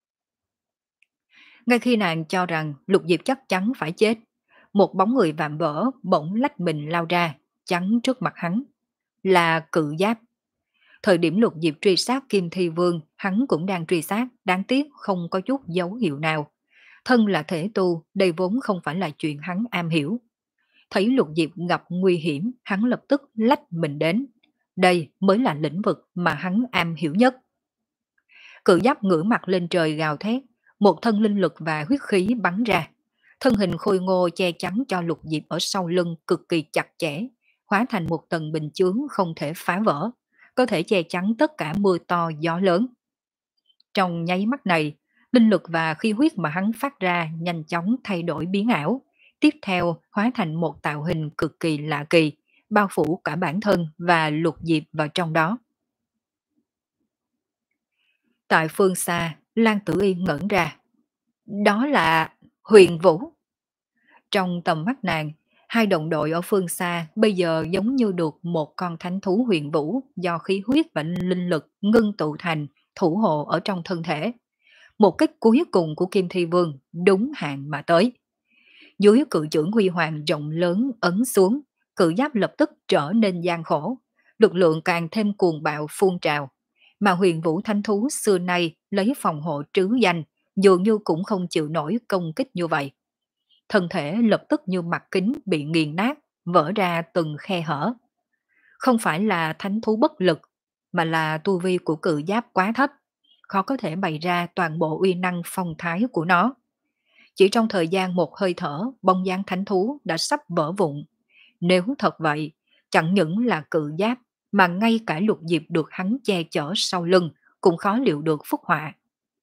S1: Ngay khi nàng cho rằng Lục Diệp chắc chắn phải chết, một bóng người vạm vỡ bỗng lách mình lao ra, chắn trước mặt hắn. Là Cự Giáp. Thời điểm Lục Diệp truy sát Kim Thi Vương, hắn cũng đang truy sát, đáng tiếc không có chút dấu hiệu nào. Thân là thể tu, đây vốn không phải là chuyện hắn am hiểu. Thấy Lục Diệp gặp nguy hiểm, hắn lập tức lách mình đến. Đây mới là lĩnh vực mà hắn am hiểu nhất. Cự Giáp ngửa mặt lên trời gào thét, một thân linh lực và huyết khí bắn ra. Thân hình khôi ngô che chắn cho Lục Diệp ở sau lưng cực kỳ chặt chẽ, hóa thành một tầng bình chướng không thể phá vỡ, có thể che chắn tất cả mưa to gió lớn. Trong nháy mắt này, linh lực và khí huyết mà hắn phát ra nhanh chóng thay đổi biến ảo, tiếp theo hóa thành một tạo hình cực kỳ lạ kỳ, bao phủ cả bản thân và Lục Diệp vào trong đó. Tại phương xa, Lan Tử Y ngẩn ra. Đó là Huyền Vũ. Trong tầm mắt nàng, hai đồng đội ở phương xa bây giờ giống như được một con thánh thú huyền vũ do khí huyết và linh lực ngưng tụ thành, thủ hộ ở trong thân thể. Một kích cuối cùng của Kim Thi Vương đúng hạn mà tới. Dưới cự chưởng huy hoàng rộng lớn ấn xuống, Cự Giáp lập tức trở nên gian khổ, lực lượng càng thêm cuồng bạo phun trào. Mà huyền vũ thánh thú xưa nay lấy phòng hộ trứ danh, dường như cũng không chịu nổi công kích như vậy. Thân thể lập tức như mặt kính bị nghiền nát, vỡ ra từng khe hở. Không phải là thánh thú bất lực, mà là tu vi của Cự Giáp quá thấp, khó có thể bày ra toàn bộ uy năng phong thái của nó. Chỉ trong thời gian một hơi thở, bông dáng thánh thú đã sắp vỡ vụn. Nếu thật vậy, chẳng những là Cự Giáp, mà ngay cả Lục Diệp được hắn che chở sau lưng cũng khó liệu được phúc họa.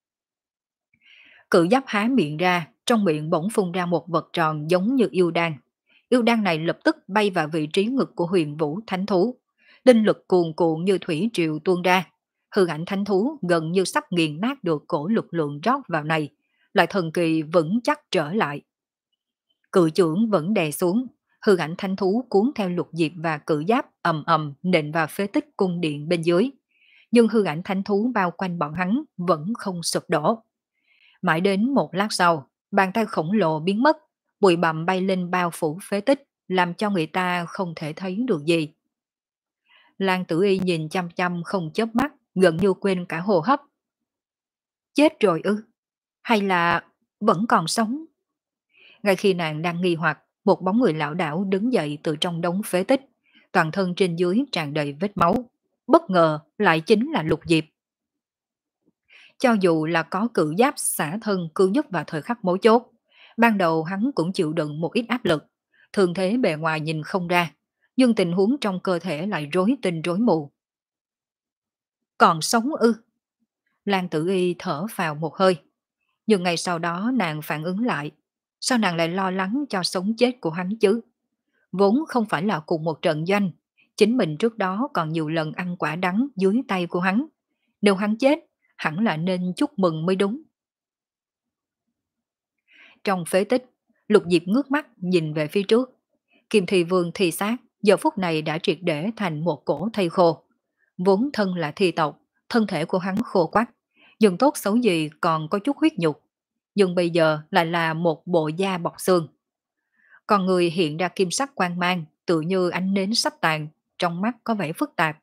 S1: Cự Giáp há miệng ra, trong miệng bỗng phun ra một vật tròn giống như yêu đan. Yêu đan này lập tức bay vào vị trí ngực của Huyền Vũ thánh thú. Linh lực cuồn cuộn như thủy triều tuôn ra. Hư ảnh thánh thú gần như sắp nghiền nát được cổ lực lượng rót vào này, lại thần kỳ vững chắc trở lại. Cự chưởng vẫn đè xuống, hư ảnh thánh thú cuốn theo Lục Diệp và Cự Giáp ầm ầm nện vào phế tích cung điện bên dưới. Nhưng hư ảnh thánh thú bao quanh bọn hắn vẫn không sụp đổ. Mãi đến một lát sau, bàn tay khổng lồ biến mất, bụi bặm bay lên bao phủ phế tích, làm cho người ta không thể thấy được gì. Lan Tử Y nhìn chăm chăm không chớp mắt, gần như quên cả hô hấp. Chết rồi ư? Hay là vẫn còn sống? Ngay khi nàng đang nghi hoặc, một bóng người lão đảo đứng dậy từ trong đống phế tích, toàn thân trên dưới tràn đầy vết máu. Bất ngờ lại chính là Lục Diệp. Cho dù là có Cự Giáp xả thân cứu giúp vào thời khắc mấu chốt, ban đầu hắn cũng chịu đựng một ít áp lực, thường thế bề ngoài nhìn không ra, nhưng tình huống trong cơ thể lại rối tinh rối mù. Còn sống ư? Lan Tử Y thở vào một hơi, nhưng ngày sau đó nàng phản ứng lại, sao nàng lại lo lắng cho sống chết của hắn chứ? Vốn không phải là cùng một trận doanh, chính mình trước đó còn nhiều lần ăn quả đắng dưới tay của hắn. Nếu hắn chết, hẳn là nên chúc mừng mới đúng. Trong phế tích, Lục Diệp ngước mắt nhìn về phía trước. Kim Thi Vương thi xác, giờ phút này đã triệt để thành một cổ thây khô. Vốn thân là thi tộc, thân thể của hắn khô quắc, nhưng tốt xấu gì còn có chút huyết nhục. Nhưng bây giờ lại là một bộ da bọc xương. Còn người hiện ra kim sắc quang mang, tự như ánh nến sắp tàn, trong mắt có vẻ phức tạp.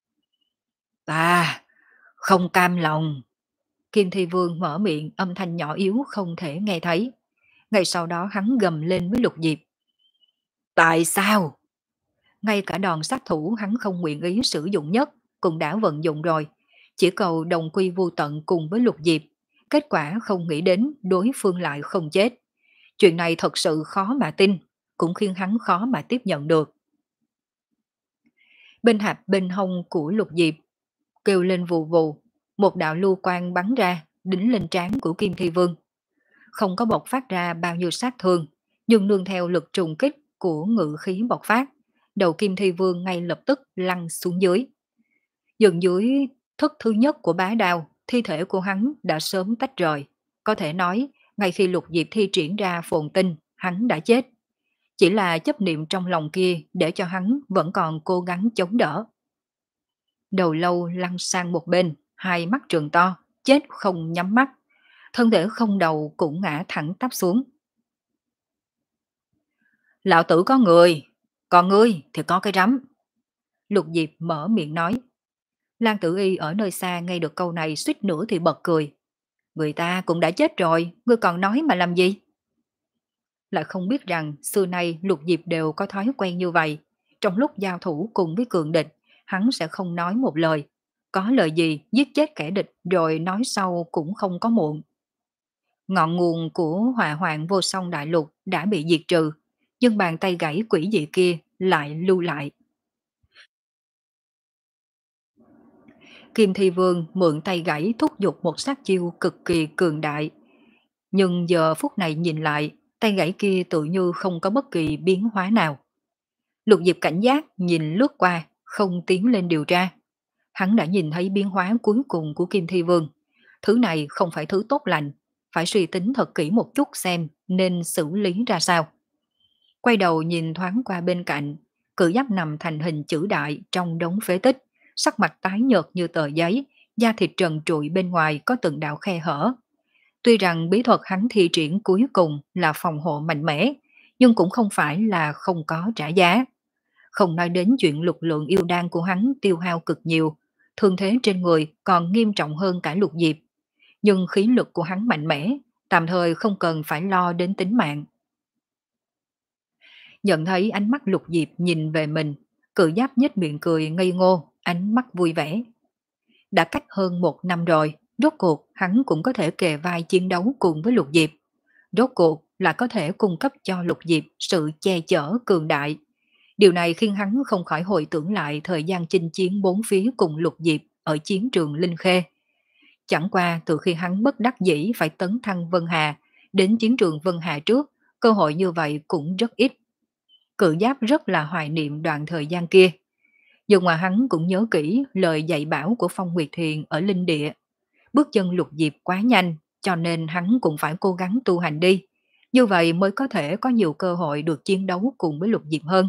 S1: Ta không cam lòng. Kim Thi Vương mở miệng, âm thanh nhỏ yếu không thể nghe thấy. Ngay sau đó hắn gầm lên với Lục Diệp. Tại sao? Ngay cả đòn sát thủ hắn không nguyện ý sử dụng nhất cũng đã vận dụng rồi. Chỉ cầu đồng quy vô tận cùng với Lục Diệp. Kết quả không nghĩ đến đối phương lại không chết. Chuyện này thật sự khó mà tin, cũng khiến hắn khó mà tiếp nhận được. Bên hạp bên hông của Lục Diệp kêu lên vù vù, một đạo lưu quang bắn ra, đính lên trán của Kim Thi Vương. Không có bộc phát ra bao nhiêu sát thương, nhưng nương theo lực trùng kích của ngự khí bộc phát, đầu Kim Thi Vương ngay lập tức lăn xuống dưới. Dần dưới thức thứ nhất của bá đao, thi thể của hắn đã sớm tách rời. Có thể nói, ngay khi Lục Diệp thi triển ra phồn tinh, hắn đã chết. Chỉ là chấp niệm trong lòng kia để cho hắn vẫn còn cố gắng chống đỡ. Đầu lâu lăn sang một bên, hai mắt trừng to, chết không nhắm mắt. Thân thể không đầu cũng ngã thẳng tắp xuống. Lão tử có người, còn ngươi thì có cái rắm. Lục Diệp mở miệng nói. Lan Tử Y ở nơi xa nghe được câu này suýt nữa thì bật cười. Người ta cũng đã chết rồi, ngươi còn nói mà làm gì? Lại không biết rằng xưa nay Lục Diệp đều có thói quen như vậy. Trong lúc giao thủ cùng với cường địch, hắn sẽ không nói một lời. Có lời gì giết chết kẻ địch rồi nói sau cũng không có muộn. Ngọn nguồn của hỏa hoạn vô song đại lục đã bị diệt trừ, nhưng bàn tay gãy quỷ dị kia lại lưu lại. Kim Thi Vương mượn tay gãy thúc giục một sát chiêu cực kỳ cường đại. Nhưng giờ phút này nhìn lại, tay gãy kia tự như không có bất kỳ biến hóa nào. Lục Diệp cảnh giác nhìn lướt qua, không tiến lên điều tra. Hắn đã nhìn thấy biến hóa cuối cùng của Kim Thi Vương. Thứ này không phải thứ tốt lành, phải suy tính thật kỹ một chút xem nên xử lý ra sao. Quay đầu nhìn thoáng qua bên cạnh, cự giáp nằm thành hình chữ đại trong đống phế tích, sắc mặt tái nhợt như tờ giấy, da thịt trần trụi bên ngoài có từng đạo khe hở. Tuy rằng bí thuật hắn thi triển cuối cùng là phòng hộ mạnh mẽ, nhưng cũng không phải là không có trả giá. Không nói đến chuyện lực lượng yêu đan của hắn tiêu hao cực nhiều, thương thế trên người còn nghiêm trọng hơn cả Lục Diệp. Nhưng khí lực của hắn mạnh mẽ, tạm thời không cần phải lo đến tính mạng. Nhận thấy ánh mắt Lục Diệp nhìn về mình, cự giáp nhếch miệng cười ngây ngô, ánh mắt vui vẻ. Đã cách hơn một năm rồi, rốt cuộc hắn cũng có thể kề vai chiến đấu cùng với Lục Diệp. Rốt cuộc là có thể cung cấp cho Lục Diệp sự che chở cường đại. Điều này khiến hắn không khỏi hồi tưởng lại thời gian chinh chiến bốn phía cùng Lục Diệp ở chiến trường Linh Khê. Chẳng qua từ khi hắn bất đắc dĩ phải tấn thăng Vân Hà, đến chiến trường Vân Hà trước, cơ hội như vậy cũng rất ít. Cự giáp rất là hoài niệm đoạn thời gian kia. Nhưng mà hắn cũng nhớ kỹ lời dạy bảo của Phong Nguyệt Thiền ở Linh Địa. Bước chân Lục Diệp quá nhanh, cho nên hắn cũng phải cố gắng tu hành đi. Như vậy mới có thể có nhiều cơ hội được chiến đấu cùng với Lục Diệp hơn.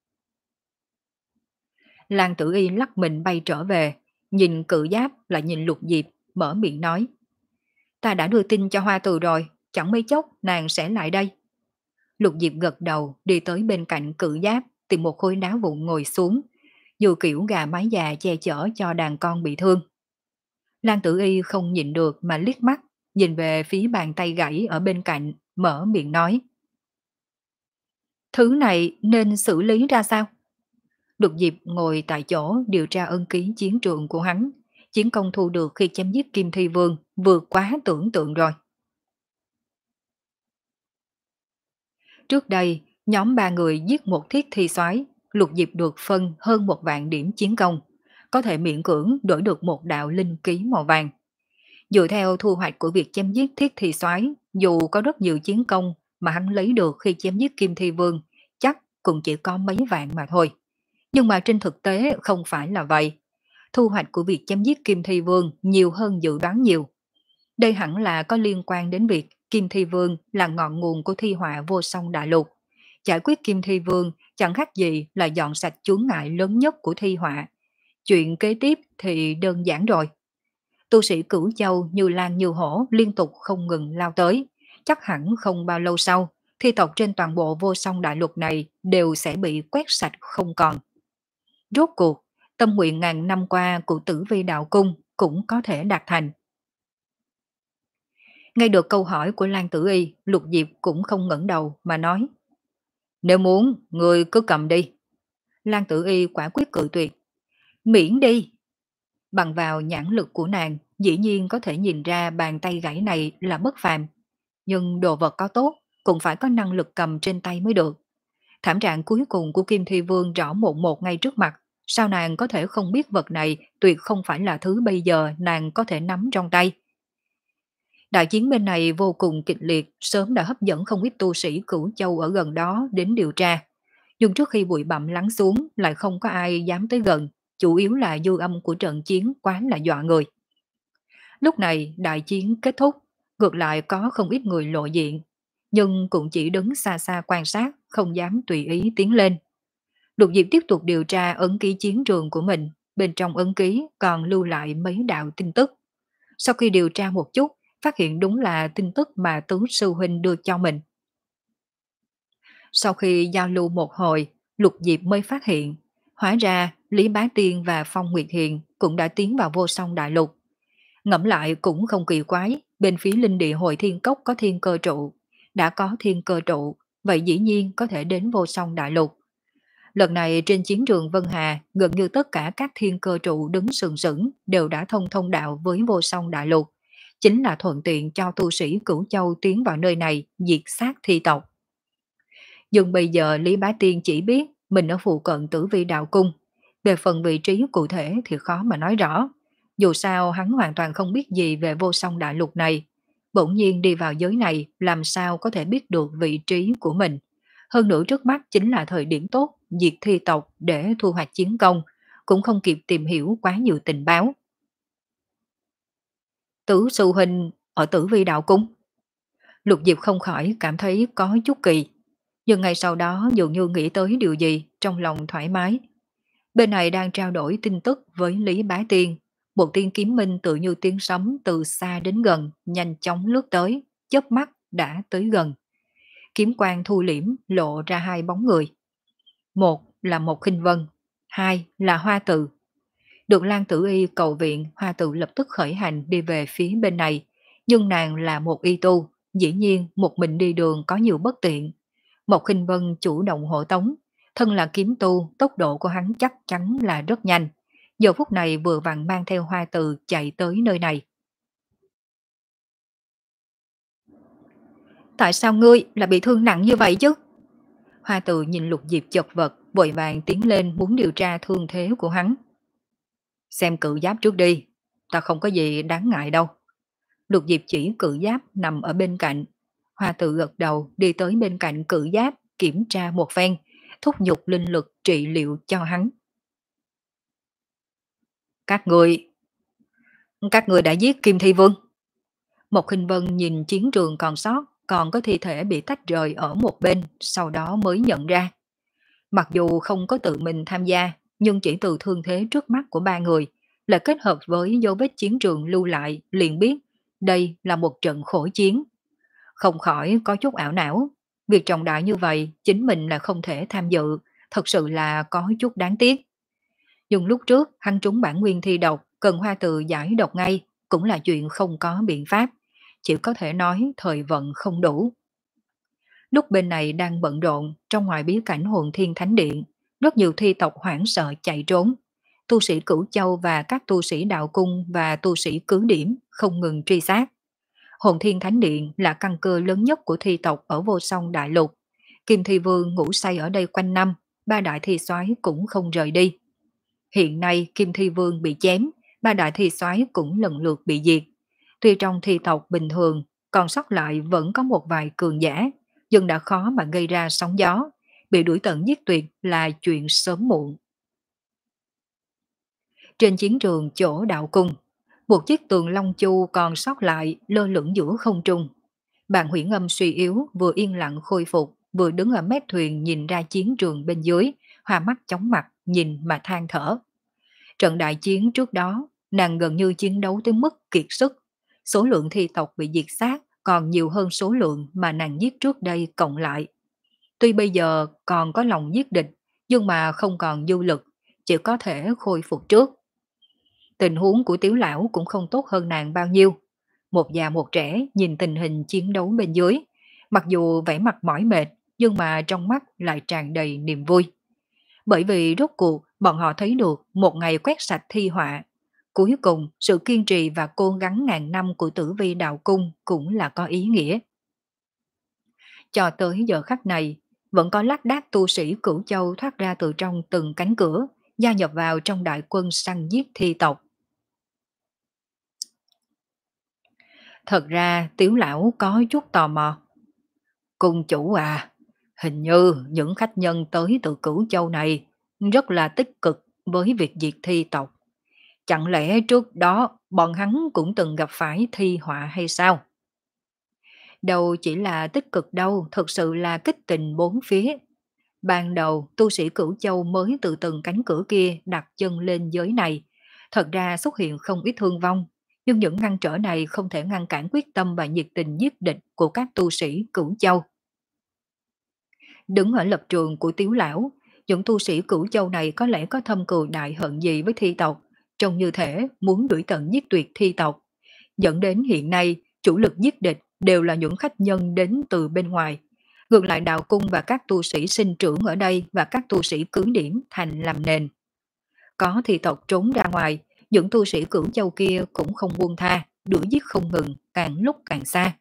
S1: Lan Tử Y lắc mình bay trở về, nhìn cự giáp lại nhìn Lục Diệp, mở miệng nói. Ta đã đưa tin cho Hoa Từ rồi, chẳng mấy chốc nàng sẽ lại đây. Lục Diệp gật đầu đi tới bên cạnh cự giáp, tìm một khối đá vụn ngồi xuống, dù kiểu gà mái già che chở cho đàn con bị thương. Lan Tử Y không nhịn được mà liếc mắt, nhìn về phía bàn tay gãy ở bên cạnh, mở miệng nói. Thứ này nên xử lý ra sao? Lục Diệp ngồi tại chỗ điều tra ân ký chiến trường của hắn. Chiến công thu được khi chém giết Kim Thi Vương vượt quá tưởng tượng rồi. Trước đây, nhóm ba người giết một thiết thi soái, Lục Diệp được phân hơn một vạn điểm chiến công, có thể miễn cưỡng đổi được một đạo linh ký màu vàng. Dựa theo thu hoạch của việc chém giết thiết thi soái, dù có rất nhiều chiến công mà hắn lấy được khi chém giết Kim Thi Vương, chắc cũng chỉ có mấy vạn mà thôi. Nhưng mà trên thực tế không phải là vậy. Thu hoạch của việc chém giết Kim Thi Vương nhiều hơn dự đoán nhiều. Đây hẳn là có liên quan đến việc Kim Thi Vương là ngọn nguồn của thi họa vô song đại lục. Giải quyết Kim Thi Vương chẳng khác gì là dọn sạch chướng ngại lớn nhất của thi họa. Chuyện kế tiếp thì đơn giản rồi. Tu sĩ Cửu Châu như lan như hổ liên tục không ngừng lao tới. Chắc hẳn không bao lâu sau, thi tộc trên toàn bộ vô song đại lục này đều sẽ bị quét sạch không còn. Rốt cuộc, tâm nguyện ngàn năm qua của Tử Vi Đạo Cung cũng có thể đạt thành. Nghe được câu hỏi của Lan Tử Y, Lục Diệp cũng không ngẩng đầu mà nói. Nếu muốn, người cứ cầm đi. Lan Tử Y quả quyết cự tuyệt. Miễn đi. Bằng vào nhãn lực của nàng, dĩ nhiên có thể nhìn ra bàn tay gãy này là bất phàm. Nhưng đồ vật có tốt, cũng phải có năng lực cầm trên tay mới được. Thảm trạng cuối cùng của Kim Thi Vương rõ mồn một ngay trước mặt. Sao nàng có thể không biết vật này tuyệt không phải là thứ bây giờ nàng có thể nắm trong tay. Đại chiến bên này vô cùng kịch liệt, sớm đã hấp dẫn không ít tu sĩ Cửu Châu ở gần đó đến điều tra. Nhưng trước khi bụi bặm lắng xuống lại không có ai dám tới gần, chủ yếu là dư âm của trận chiến quá là dọa người. Lúc này đại chiến kết thúc, ngược lại có không ít người lộ diện, nhưng cũng chỉ đứng xa xa quan sát, không dám tùy ý tiến lên. Lục Diệp tiếp tục điều tra ấn ký chiến trường của mình, bên trong ấn ký còn lưu lại mấy đạo tin tức. Sau khi điều tra một chút, phát hiện đúng là tin tức mà Tứ Sư Huynh đưa cho mình. Sau khi giao lưu một hồi, Lục Diệp mới phát hiện, hóa ra Lý Bá Tiên và Phong Nguyệt Hiền cũng đã tiến vào vô song đại lục. Ngẫm lại cũng không kỳ quái, bên phía linh địa hội thiên cốc có thiên cơ trụ. Đã có thiên cơ trụ, vậy dĩ nhiên có thể đến vô song đại lục. Lần này trên chiến trường Vân Hà, gần như tất cả các thiên cơ trụ đứng sừng sững đều đã thông thông đạo với vô song đại lục. Chính là thuận tiện cho tu sĩ Cửu Châu tiến vào nơi này diệt sát thi tộc. Nhưng bây giờ Lý Bá Tiên chỉ biết mình ở phụ cận Tử Vi Đạo Cung. Về phần vị trí cụ thể thì khó mà nói rõ. Dù sao hắn hoàn toàn không biết gì về vô song đại lục này. Bỗng nhiên đi vào giới này làm sao có thể biết được vị trí của mình. Hơn nữa trước mắt chính là thời điểm tốt diệt thi tộc để thu hoạch chiến công. Cũng không kịp tìm hiểu quá nhiều tình báo. Tứ Sư Huynh ở Tử Vi Đạo Cung. Lục Diệp không khỏi cảm thấy có chút kỳ. Nhưng ngày sau đó dường như nghĩ tới điều gì trong lòng thoải mái. Bên này đang trao đổi tin tức với Lý Bá Tiên. Một tiên kiếm minh tự như tiếng sấm từ xa đến gần, nhanh chóng lướt tới, chớp mắt đã tới gần. Kiếm quang thu liễm lộ ra hai bóng người. Một là một khinh vân, hai là Hoa Tự. Được Lan Tử Y cầu viện, Hoa Tự lập tức khởi hành đi về phía bên này. Nhưng nàng là một y tu, dĩ nhiên một mình đi đường có nhiều bất tiện. Một khinh vân chủ động hộ tống, thân là kiếm tu, tốc độ của hắn chắc chắn là rất nhanh. Giờ phút này vừa vặn mang theo Hoa Từ chạy tới nơi này. Tại sao ngươi lại bị thương nặng như vậy chứ? Hoa Từ nhìn Lục Diệp chật vật, vội vàng tiến lên muốn điều tra thương thế của hắn. Xem cự giáp trước đi, ta không có gì đáng ngại đâu. Lục Diệp chỉ cự giáp nằm ở bên cạnh. Hoa Từ gật đầu đi tới bên cạnh cự giáp, kiểm tra một phen, thúc giục linh lực trị liệu cho hắn. Các người, các người đã giết Kim Thi Vương. Một Khinh Vân nhìn chiến trường còn sót, còn có thi thể bị tách rời ở một bên, sau đó mới nhận ra. Mặc dù không có tự mình tham gia, nhưng chỉ từ thương thế trước mắt của ba người, là kết hợp với dấu vết chiến trường lưu lại, liền biết đây là một trận khổ chiến. Không khỏi có chút ảo não, việc trọng đại như vậy chính mình là không thể tham dự, thật sự là có chút đáng tiếc. Nhưng lúc trước hắn trúng bản nguyên thi độc, cần Hoa Từ giải độc ngay, cũng là chuyện không có biện pháp, chỉ có thể nói thời vận không đủ. Lúc bên này đang bận rộn, trong ngoài bí cảnh Hồn Thiên Thánh Điện, rất nhiều thi tộc hoảng sợ chạy trốn. Tu sĩ Cửu Châu và các tu sĩ Đạo Cung và tu sĩ Cứ Điểm không ngừng truy sát. Hồn Thiên Thánh Điện là căn cơ lớn nhất của thi tộc ở vô song đại lục. Kim Thi Vương ngủ say ở đây quanh năm, ba đại thi soái cũng không rời đi. Hiện nay Kim Thi Vương bị chém, ba đại thi soái cũng lần lượt bị diệt. Tuy trong thi tộc bình thường, còn sót lại vẫn có một vài cường giả, nhưng đã khó mà gây ra sóng gió, bị đuổi tận giết tuyệt là chuyện sớm muộn. Trên chiến trường chỗ Đạo Cung, một chiếc tường long chu còn sót lại lơ lửng giữa không trung. Bàn huyễn âm suy yếu vừa yên lặng khôi phục, vừa đứng ở mép thuyền nhìn ra chiến trường bên dưới, hoa mắt chóng mặt, nhìn mà than thở. Trận đại chiến trước đó, nàng gần như chiến đấu tới mức kiệt sức. Số lượng thi tộc bị diệt sát còn nhiều hơn số lượng mà nàng giết trước đây cộng lại. Tuy bây giờ còn có lòng giết địch, nhưng mà không còn dư lực, chỉ có thể khôi phục trước. Tình huống của Tiếu lão cũng không tốt hơn nàng bao nhiêu. Một già một trẻ nhìn tình hình chiến đấu bên dưới, mặc dù vẻ mặt mỏi mệt, nhưng mà trong mắt lại tràn đầy niềm vui. Bởi vì rốt cuộc bọn họ thấy được một ngày quét sạch thi họa. Cuối cùng, sự kiên trì và cố gắng ngàn năm của Tử Vi Đạo Cung cũng là có ý nghĩa. Cho tới giờ khắc này, vẫn có lác đác tu sĩ Cửu Châu thoát ra từ trong từng cánh cửa, gia nhập vào trong đại quân săn giết thi tộc. Thật ra Tiếu lão có chút tò mò. Cung chủ à, hình như những khách nhân tới từ Cửu Châu này rất là tích cực với việc diệt thi tộc. Chẳng lẽ trước đó bọn hắn cũng từng gặp phải thi họa hay sao? Đâu chỉ là tích cực đâu, thực sự là kích tình bốn phía. Ban đầu, tu sĩ Cửu Châu mới từ từng cánh cửa kia đặt chân lên giới này. Thật ra xuất hiện không ít thương vong, nhưng những ngăn trở này không thể ngăn cản quyết tâm và nhiệt tình giết địch của các tu sĩ Cửu Châu. Đứng ở lập trường của Tiếu lão, những tu sĩ Cửu Châu này có lẽ có thâm cừu đại hận gì với thi tộc, trông như thể muốn đuổi tận giết tuyệt thi tộc. Dẫn đến hiện nay, chủ lực giết địch đều là những khách nhân đến từ bên ngoài. Ngược lại đạo cung và các tu sĩ sinh trưởng ở đây và các tu sĩ cứ điểm thành làm nền. Có thi tộc trốn ra ngoài, những tu sĩ Cửu Châu kia cũng không buông tha, đuổi giết không ngừng, càng lúc càng xa.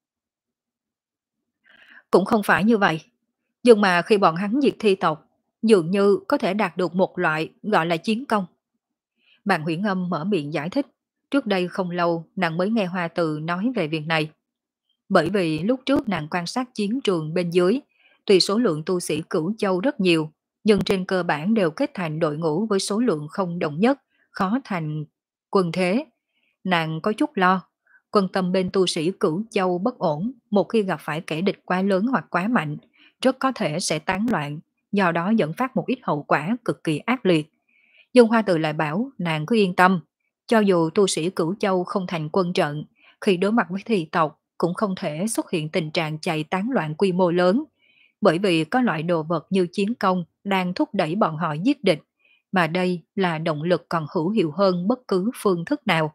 S1: Cũng không phải như vậy. Nhưng mà khi bọn hắn diệt thi tộc, dường như có thể đạt được một loại gọi là chiến công. Bạn Huyễn Âm mở miệng giải thích, trước đây không lâu nàng mới nghe Hoa Từ nói về việc này. Bởi vì lúc trước nàng quan sát chiến trường bên dưới, tuy số lượng tu sĩ Cửu Châu rất nhiều, nhưng trên cơ bản đều kết thành đội ngũ với số lượng không đồng nhất, khó thành quân thế. Nàng có chút lo, quân tâm bên tu sĩ Cửu Châu bất ổn, một khi gặp phải kẻ địch quá lớn hoặc quá mạnh, rất có thể sẽ tán loạn, do đó dẫn phát một ít hậu quả cực kỳ ác liệt. Nhưng Hoa Từ lại bảo nàng cứ yên tâm, cho dù tu sĩ Cửu Châu không thành quân trận, khi đối mặt với thi tộc cũng không thể xuất hiện tình trạng chạy tán loạn quy mô lớn, bởi vì có loại đồ vật như chiến công đang thúc đẩy bọn họ giết địch, mà đây là động lực còn hữu hiệu hơn bất cứ phương thức nào.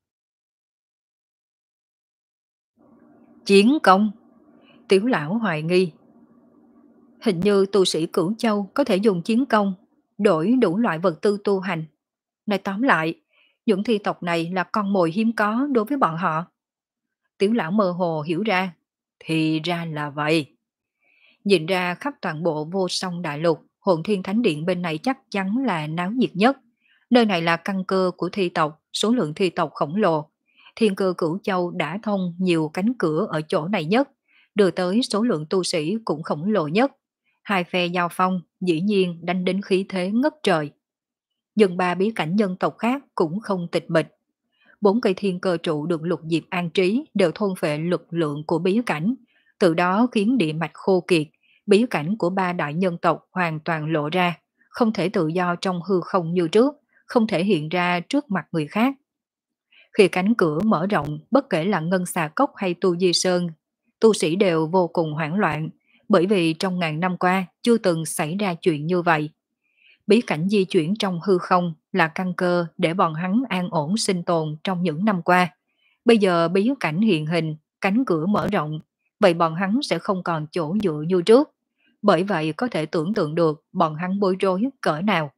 S1: Chiến công? Tiểu lão hoài nghi. Hình như tu sĩ Cửu Châu có thể dùng chiến công đổi đủ loại vật tư tu hành. Nói tóm lại, những thi tộc này là con mồi hiếm có đối với bọn họ. Tiểu lão mơ hồ hiểu ra. Thì ra là vậy. Nhìn ra khắp toàn bộ vô song đại lục, hồn thiên thánh điện bên này chắc chắn là náo nhiệt nhất. Nơi này là căn cơ của thi tộc, số lượng thi tộc khổng lồ. Thiên cơ Cửu Châu đã thông nhiều cánh cửa ở chỗ này nhất, đưa tới số lượng tu sĩ cũng khổng lồ nhất. Hai phe giao phong, dĩ nhiên đánh đến khí thế ngất trời. Nhưng ba bí cảnh nhân tộc khác cũng không tịch mịch. Bốn cây thiên cơ trụ được Lục Diệp an trí đều thôn phệ lực lượng của bí cảnh, từ đó khiến địa mạch khô kiệt, bí cảnh của ba đại nhân tộc hoàn toàn lộ ra, không thể tự do trong hư không như trước, không thể hiện ra trước mặt người khác. Khi cánh cửa mở rộng, bất kể là Ngân Xà Cốc hay Tu Di Sơn, tu sĩ đều vô cùng hoảng loạn, bởi vì trong ngàn năm qua chưa từng xảy ra chuyện như vậy. Bí cảnh di chuyển trong hư không là căn cơ để bọn hắn an ổn sinh tồn trong những năm qua. Bây giờ bí cảnh hiện hình, cánh cửa mở rộng, vậy bọn hắn sẽ không còn chỗ dựa như trước. Bởi vậy có thể tưởng tượng được bọn hắn bối rối cỡ nào.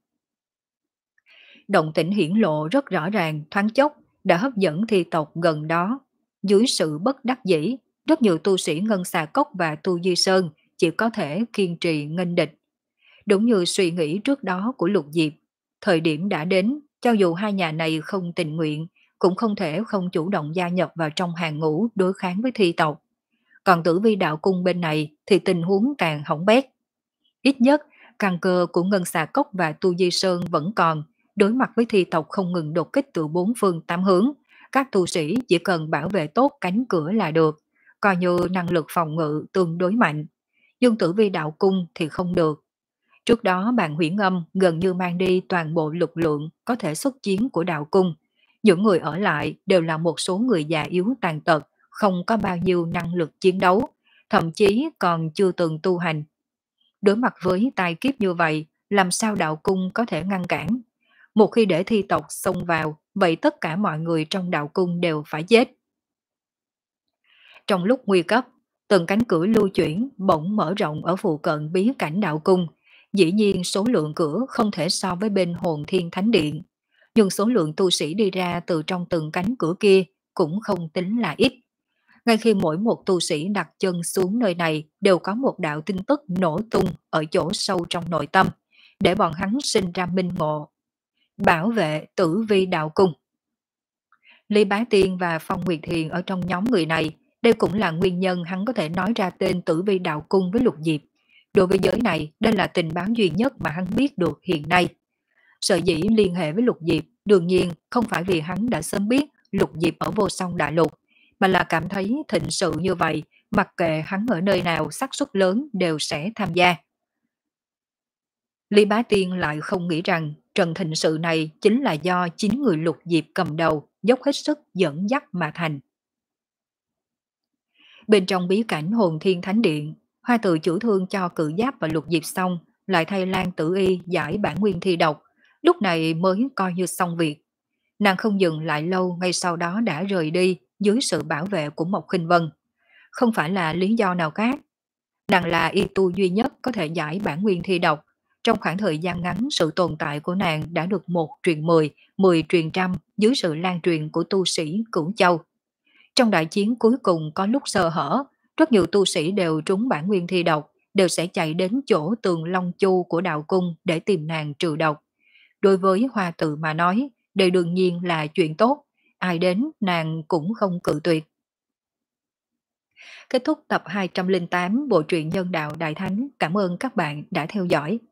S1: Động tĩnh hiển lộ rất rõ ràng, thoáng chốc đã hấp dẫn thi tộc gần đó. Dưới sự bất đắc dĩ, rất nhiều tu sĩ Ngân Xà Cốc và Tu Di Sơn chỉ có thể kiên trì nghênh địch. Đúng như suy nghĩ trước đó của Lục Diệp, thời điểm đã đến, cho dù hai nhà này không tình nguyện, cũng không thể không chủ động gia nhập vào trong hàng ngũ đối kháng với thi tộc. Còn Tử Vi Đạo Cung bên này thì tình huống càng hỏng bét. Ít nhất, căn cơ của Ngân Xà Cốc và Tu Di Sơn vẫn còn, đối mặt với thi tộc không ngừng đột kích từ bốn phương tám hướng. Các tu sĩ chỉ cần bảo vệ tốt cánh cửa là được, coi như năng lực phòng ngự tương đối mạnh. nhưng tử vi đạo cung thì không được. Trước đó bạn Huyễn Âm gần như mang đi toàn bộ lực lượng có thể xuất chiến của đạo cung. Những người ở lại đều là một số người già yếu tàn tật, không có bao nhiêu năng lực chiến đấu, thậm chí còn chưa từng tu hành. Đối mặt với tai kiếp như vậy, làm sao đạo cung có thể ngăn cản? Một khi để thi tộc xông vào, vậy tất cả mọi người trong đạo cung đều phải chết. Trong lúc nguy cấp, từng cánh cửa lưu chuyển bỗng mở rộng ở phụ cận bí cảnh đạo cung. Dĩ nhiên số lượng cửa không thể so với bên hồn thiên thánh điện. Nhưng số lượng tu sĩ đi ra từ trong từng cánh cửa kia cũng không tính là ít. Ngay khi mỗi một tu sĩ đặt chân xuống nơi này đều có một đạo tin tức nổ tung ở chỗ sâu trong nội tâm, để bọn hắn sinh ra minh ngộ. Bảo vệ tử vi đạo cung. Lý Bá Tiên và Phong Nguyệt Thiền ở trong nhóm người này, đây cũng là nguyên nhân hắn có thể nói ra tên tử vi đạo cung với Lục Diệp. Đối với giới này, đây là tình báo duy nhất mà hắn biết được hiện nay. Sở dĩ liên hệ với Lục Diệp, đương nhiên không phải vì hắn đã sớm biết Lục Diệp ở Vô Song Đại Lục, mà là cảm thấy thịnh sự như vậy, mặc kệ hắn ở nơi nào xác suất lớn đều sẽ tham gia. Lý Bá Tiên lại không nghĩ rằng trận thịnh sự này chính là do chính người Lục Diệp cầm đầu dốc hết sức dẫn dắt mà thành. Bên trong bí cảnh Hồn Thiên Thánh Điện, Hoa Tự chữa thương cho Cự Giáp và Lục Diệp xong, lại thay Lan Tử Y giải bản nguyên thi độc, lúc này mới coi như xong việc. Nàng không dừng lại lâu, ngay sau đó đã rời đi dưới sự bảo vệ của Mộc Khinh Vân. Không phải là lý do nào khác. Nàng là y tu duy nhất có thể giải bản nguyên thi độc. Trong khoảng thời gian ngắn, sự tồn tại của nàng đã được một truyền mười, mười truyền trăm dưới sự lan truyền của tu sĩ Cửu Châu. Trong đại chiến cuối cùng có lúc sơ hở, rất nhiều tu sĩ đều trúng bản nguyên thi độc, đều sẽ chạy đến chỗ tường Long Chu của đạo cung để tìm nàng trừ độc. Đối với Hoa Tự mà nói, đây đương nhiên là chuyện tốt, ai đến nàng cũng không cự tuyệt. Kết thúc tập hai trăm lẻ tám bộ truyện Nhân Đạo Đại Thánh. Cảm ơn các bạn đã theo dõi.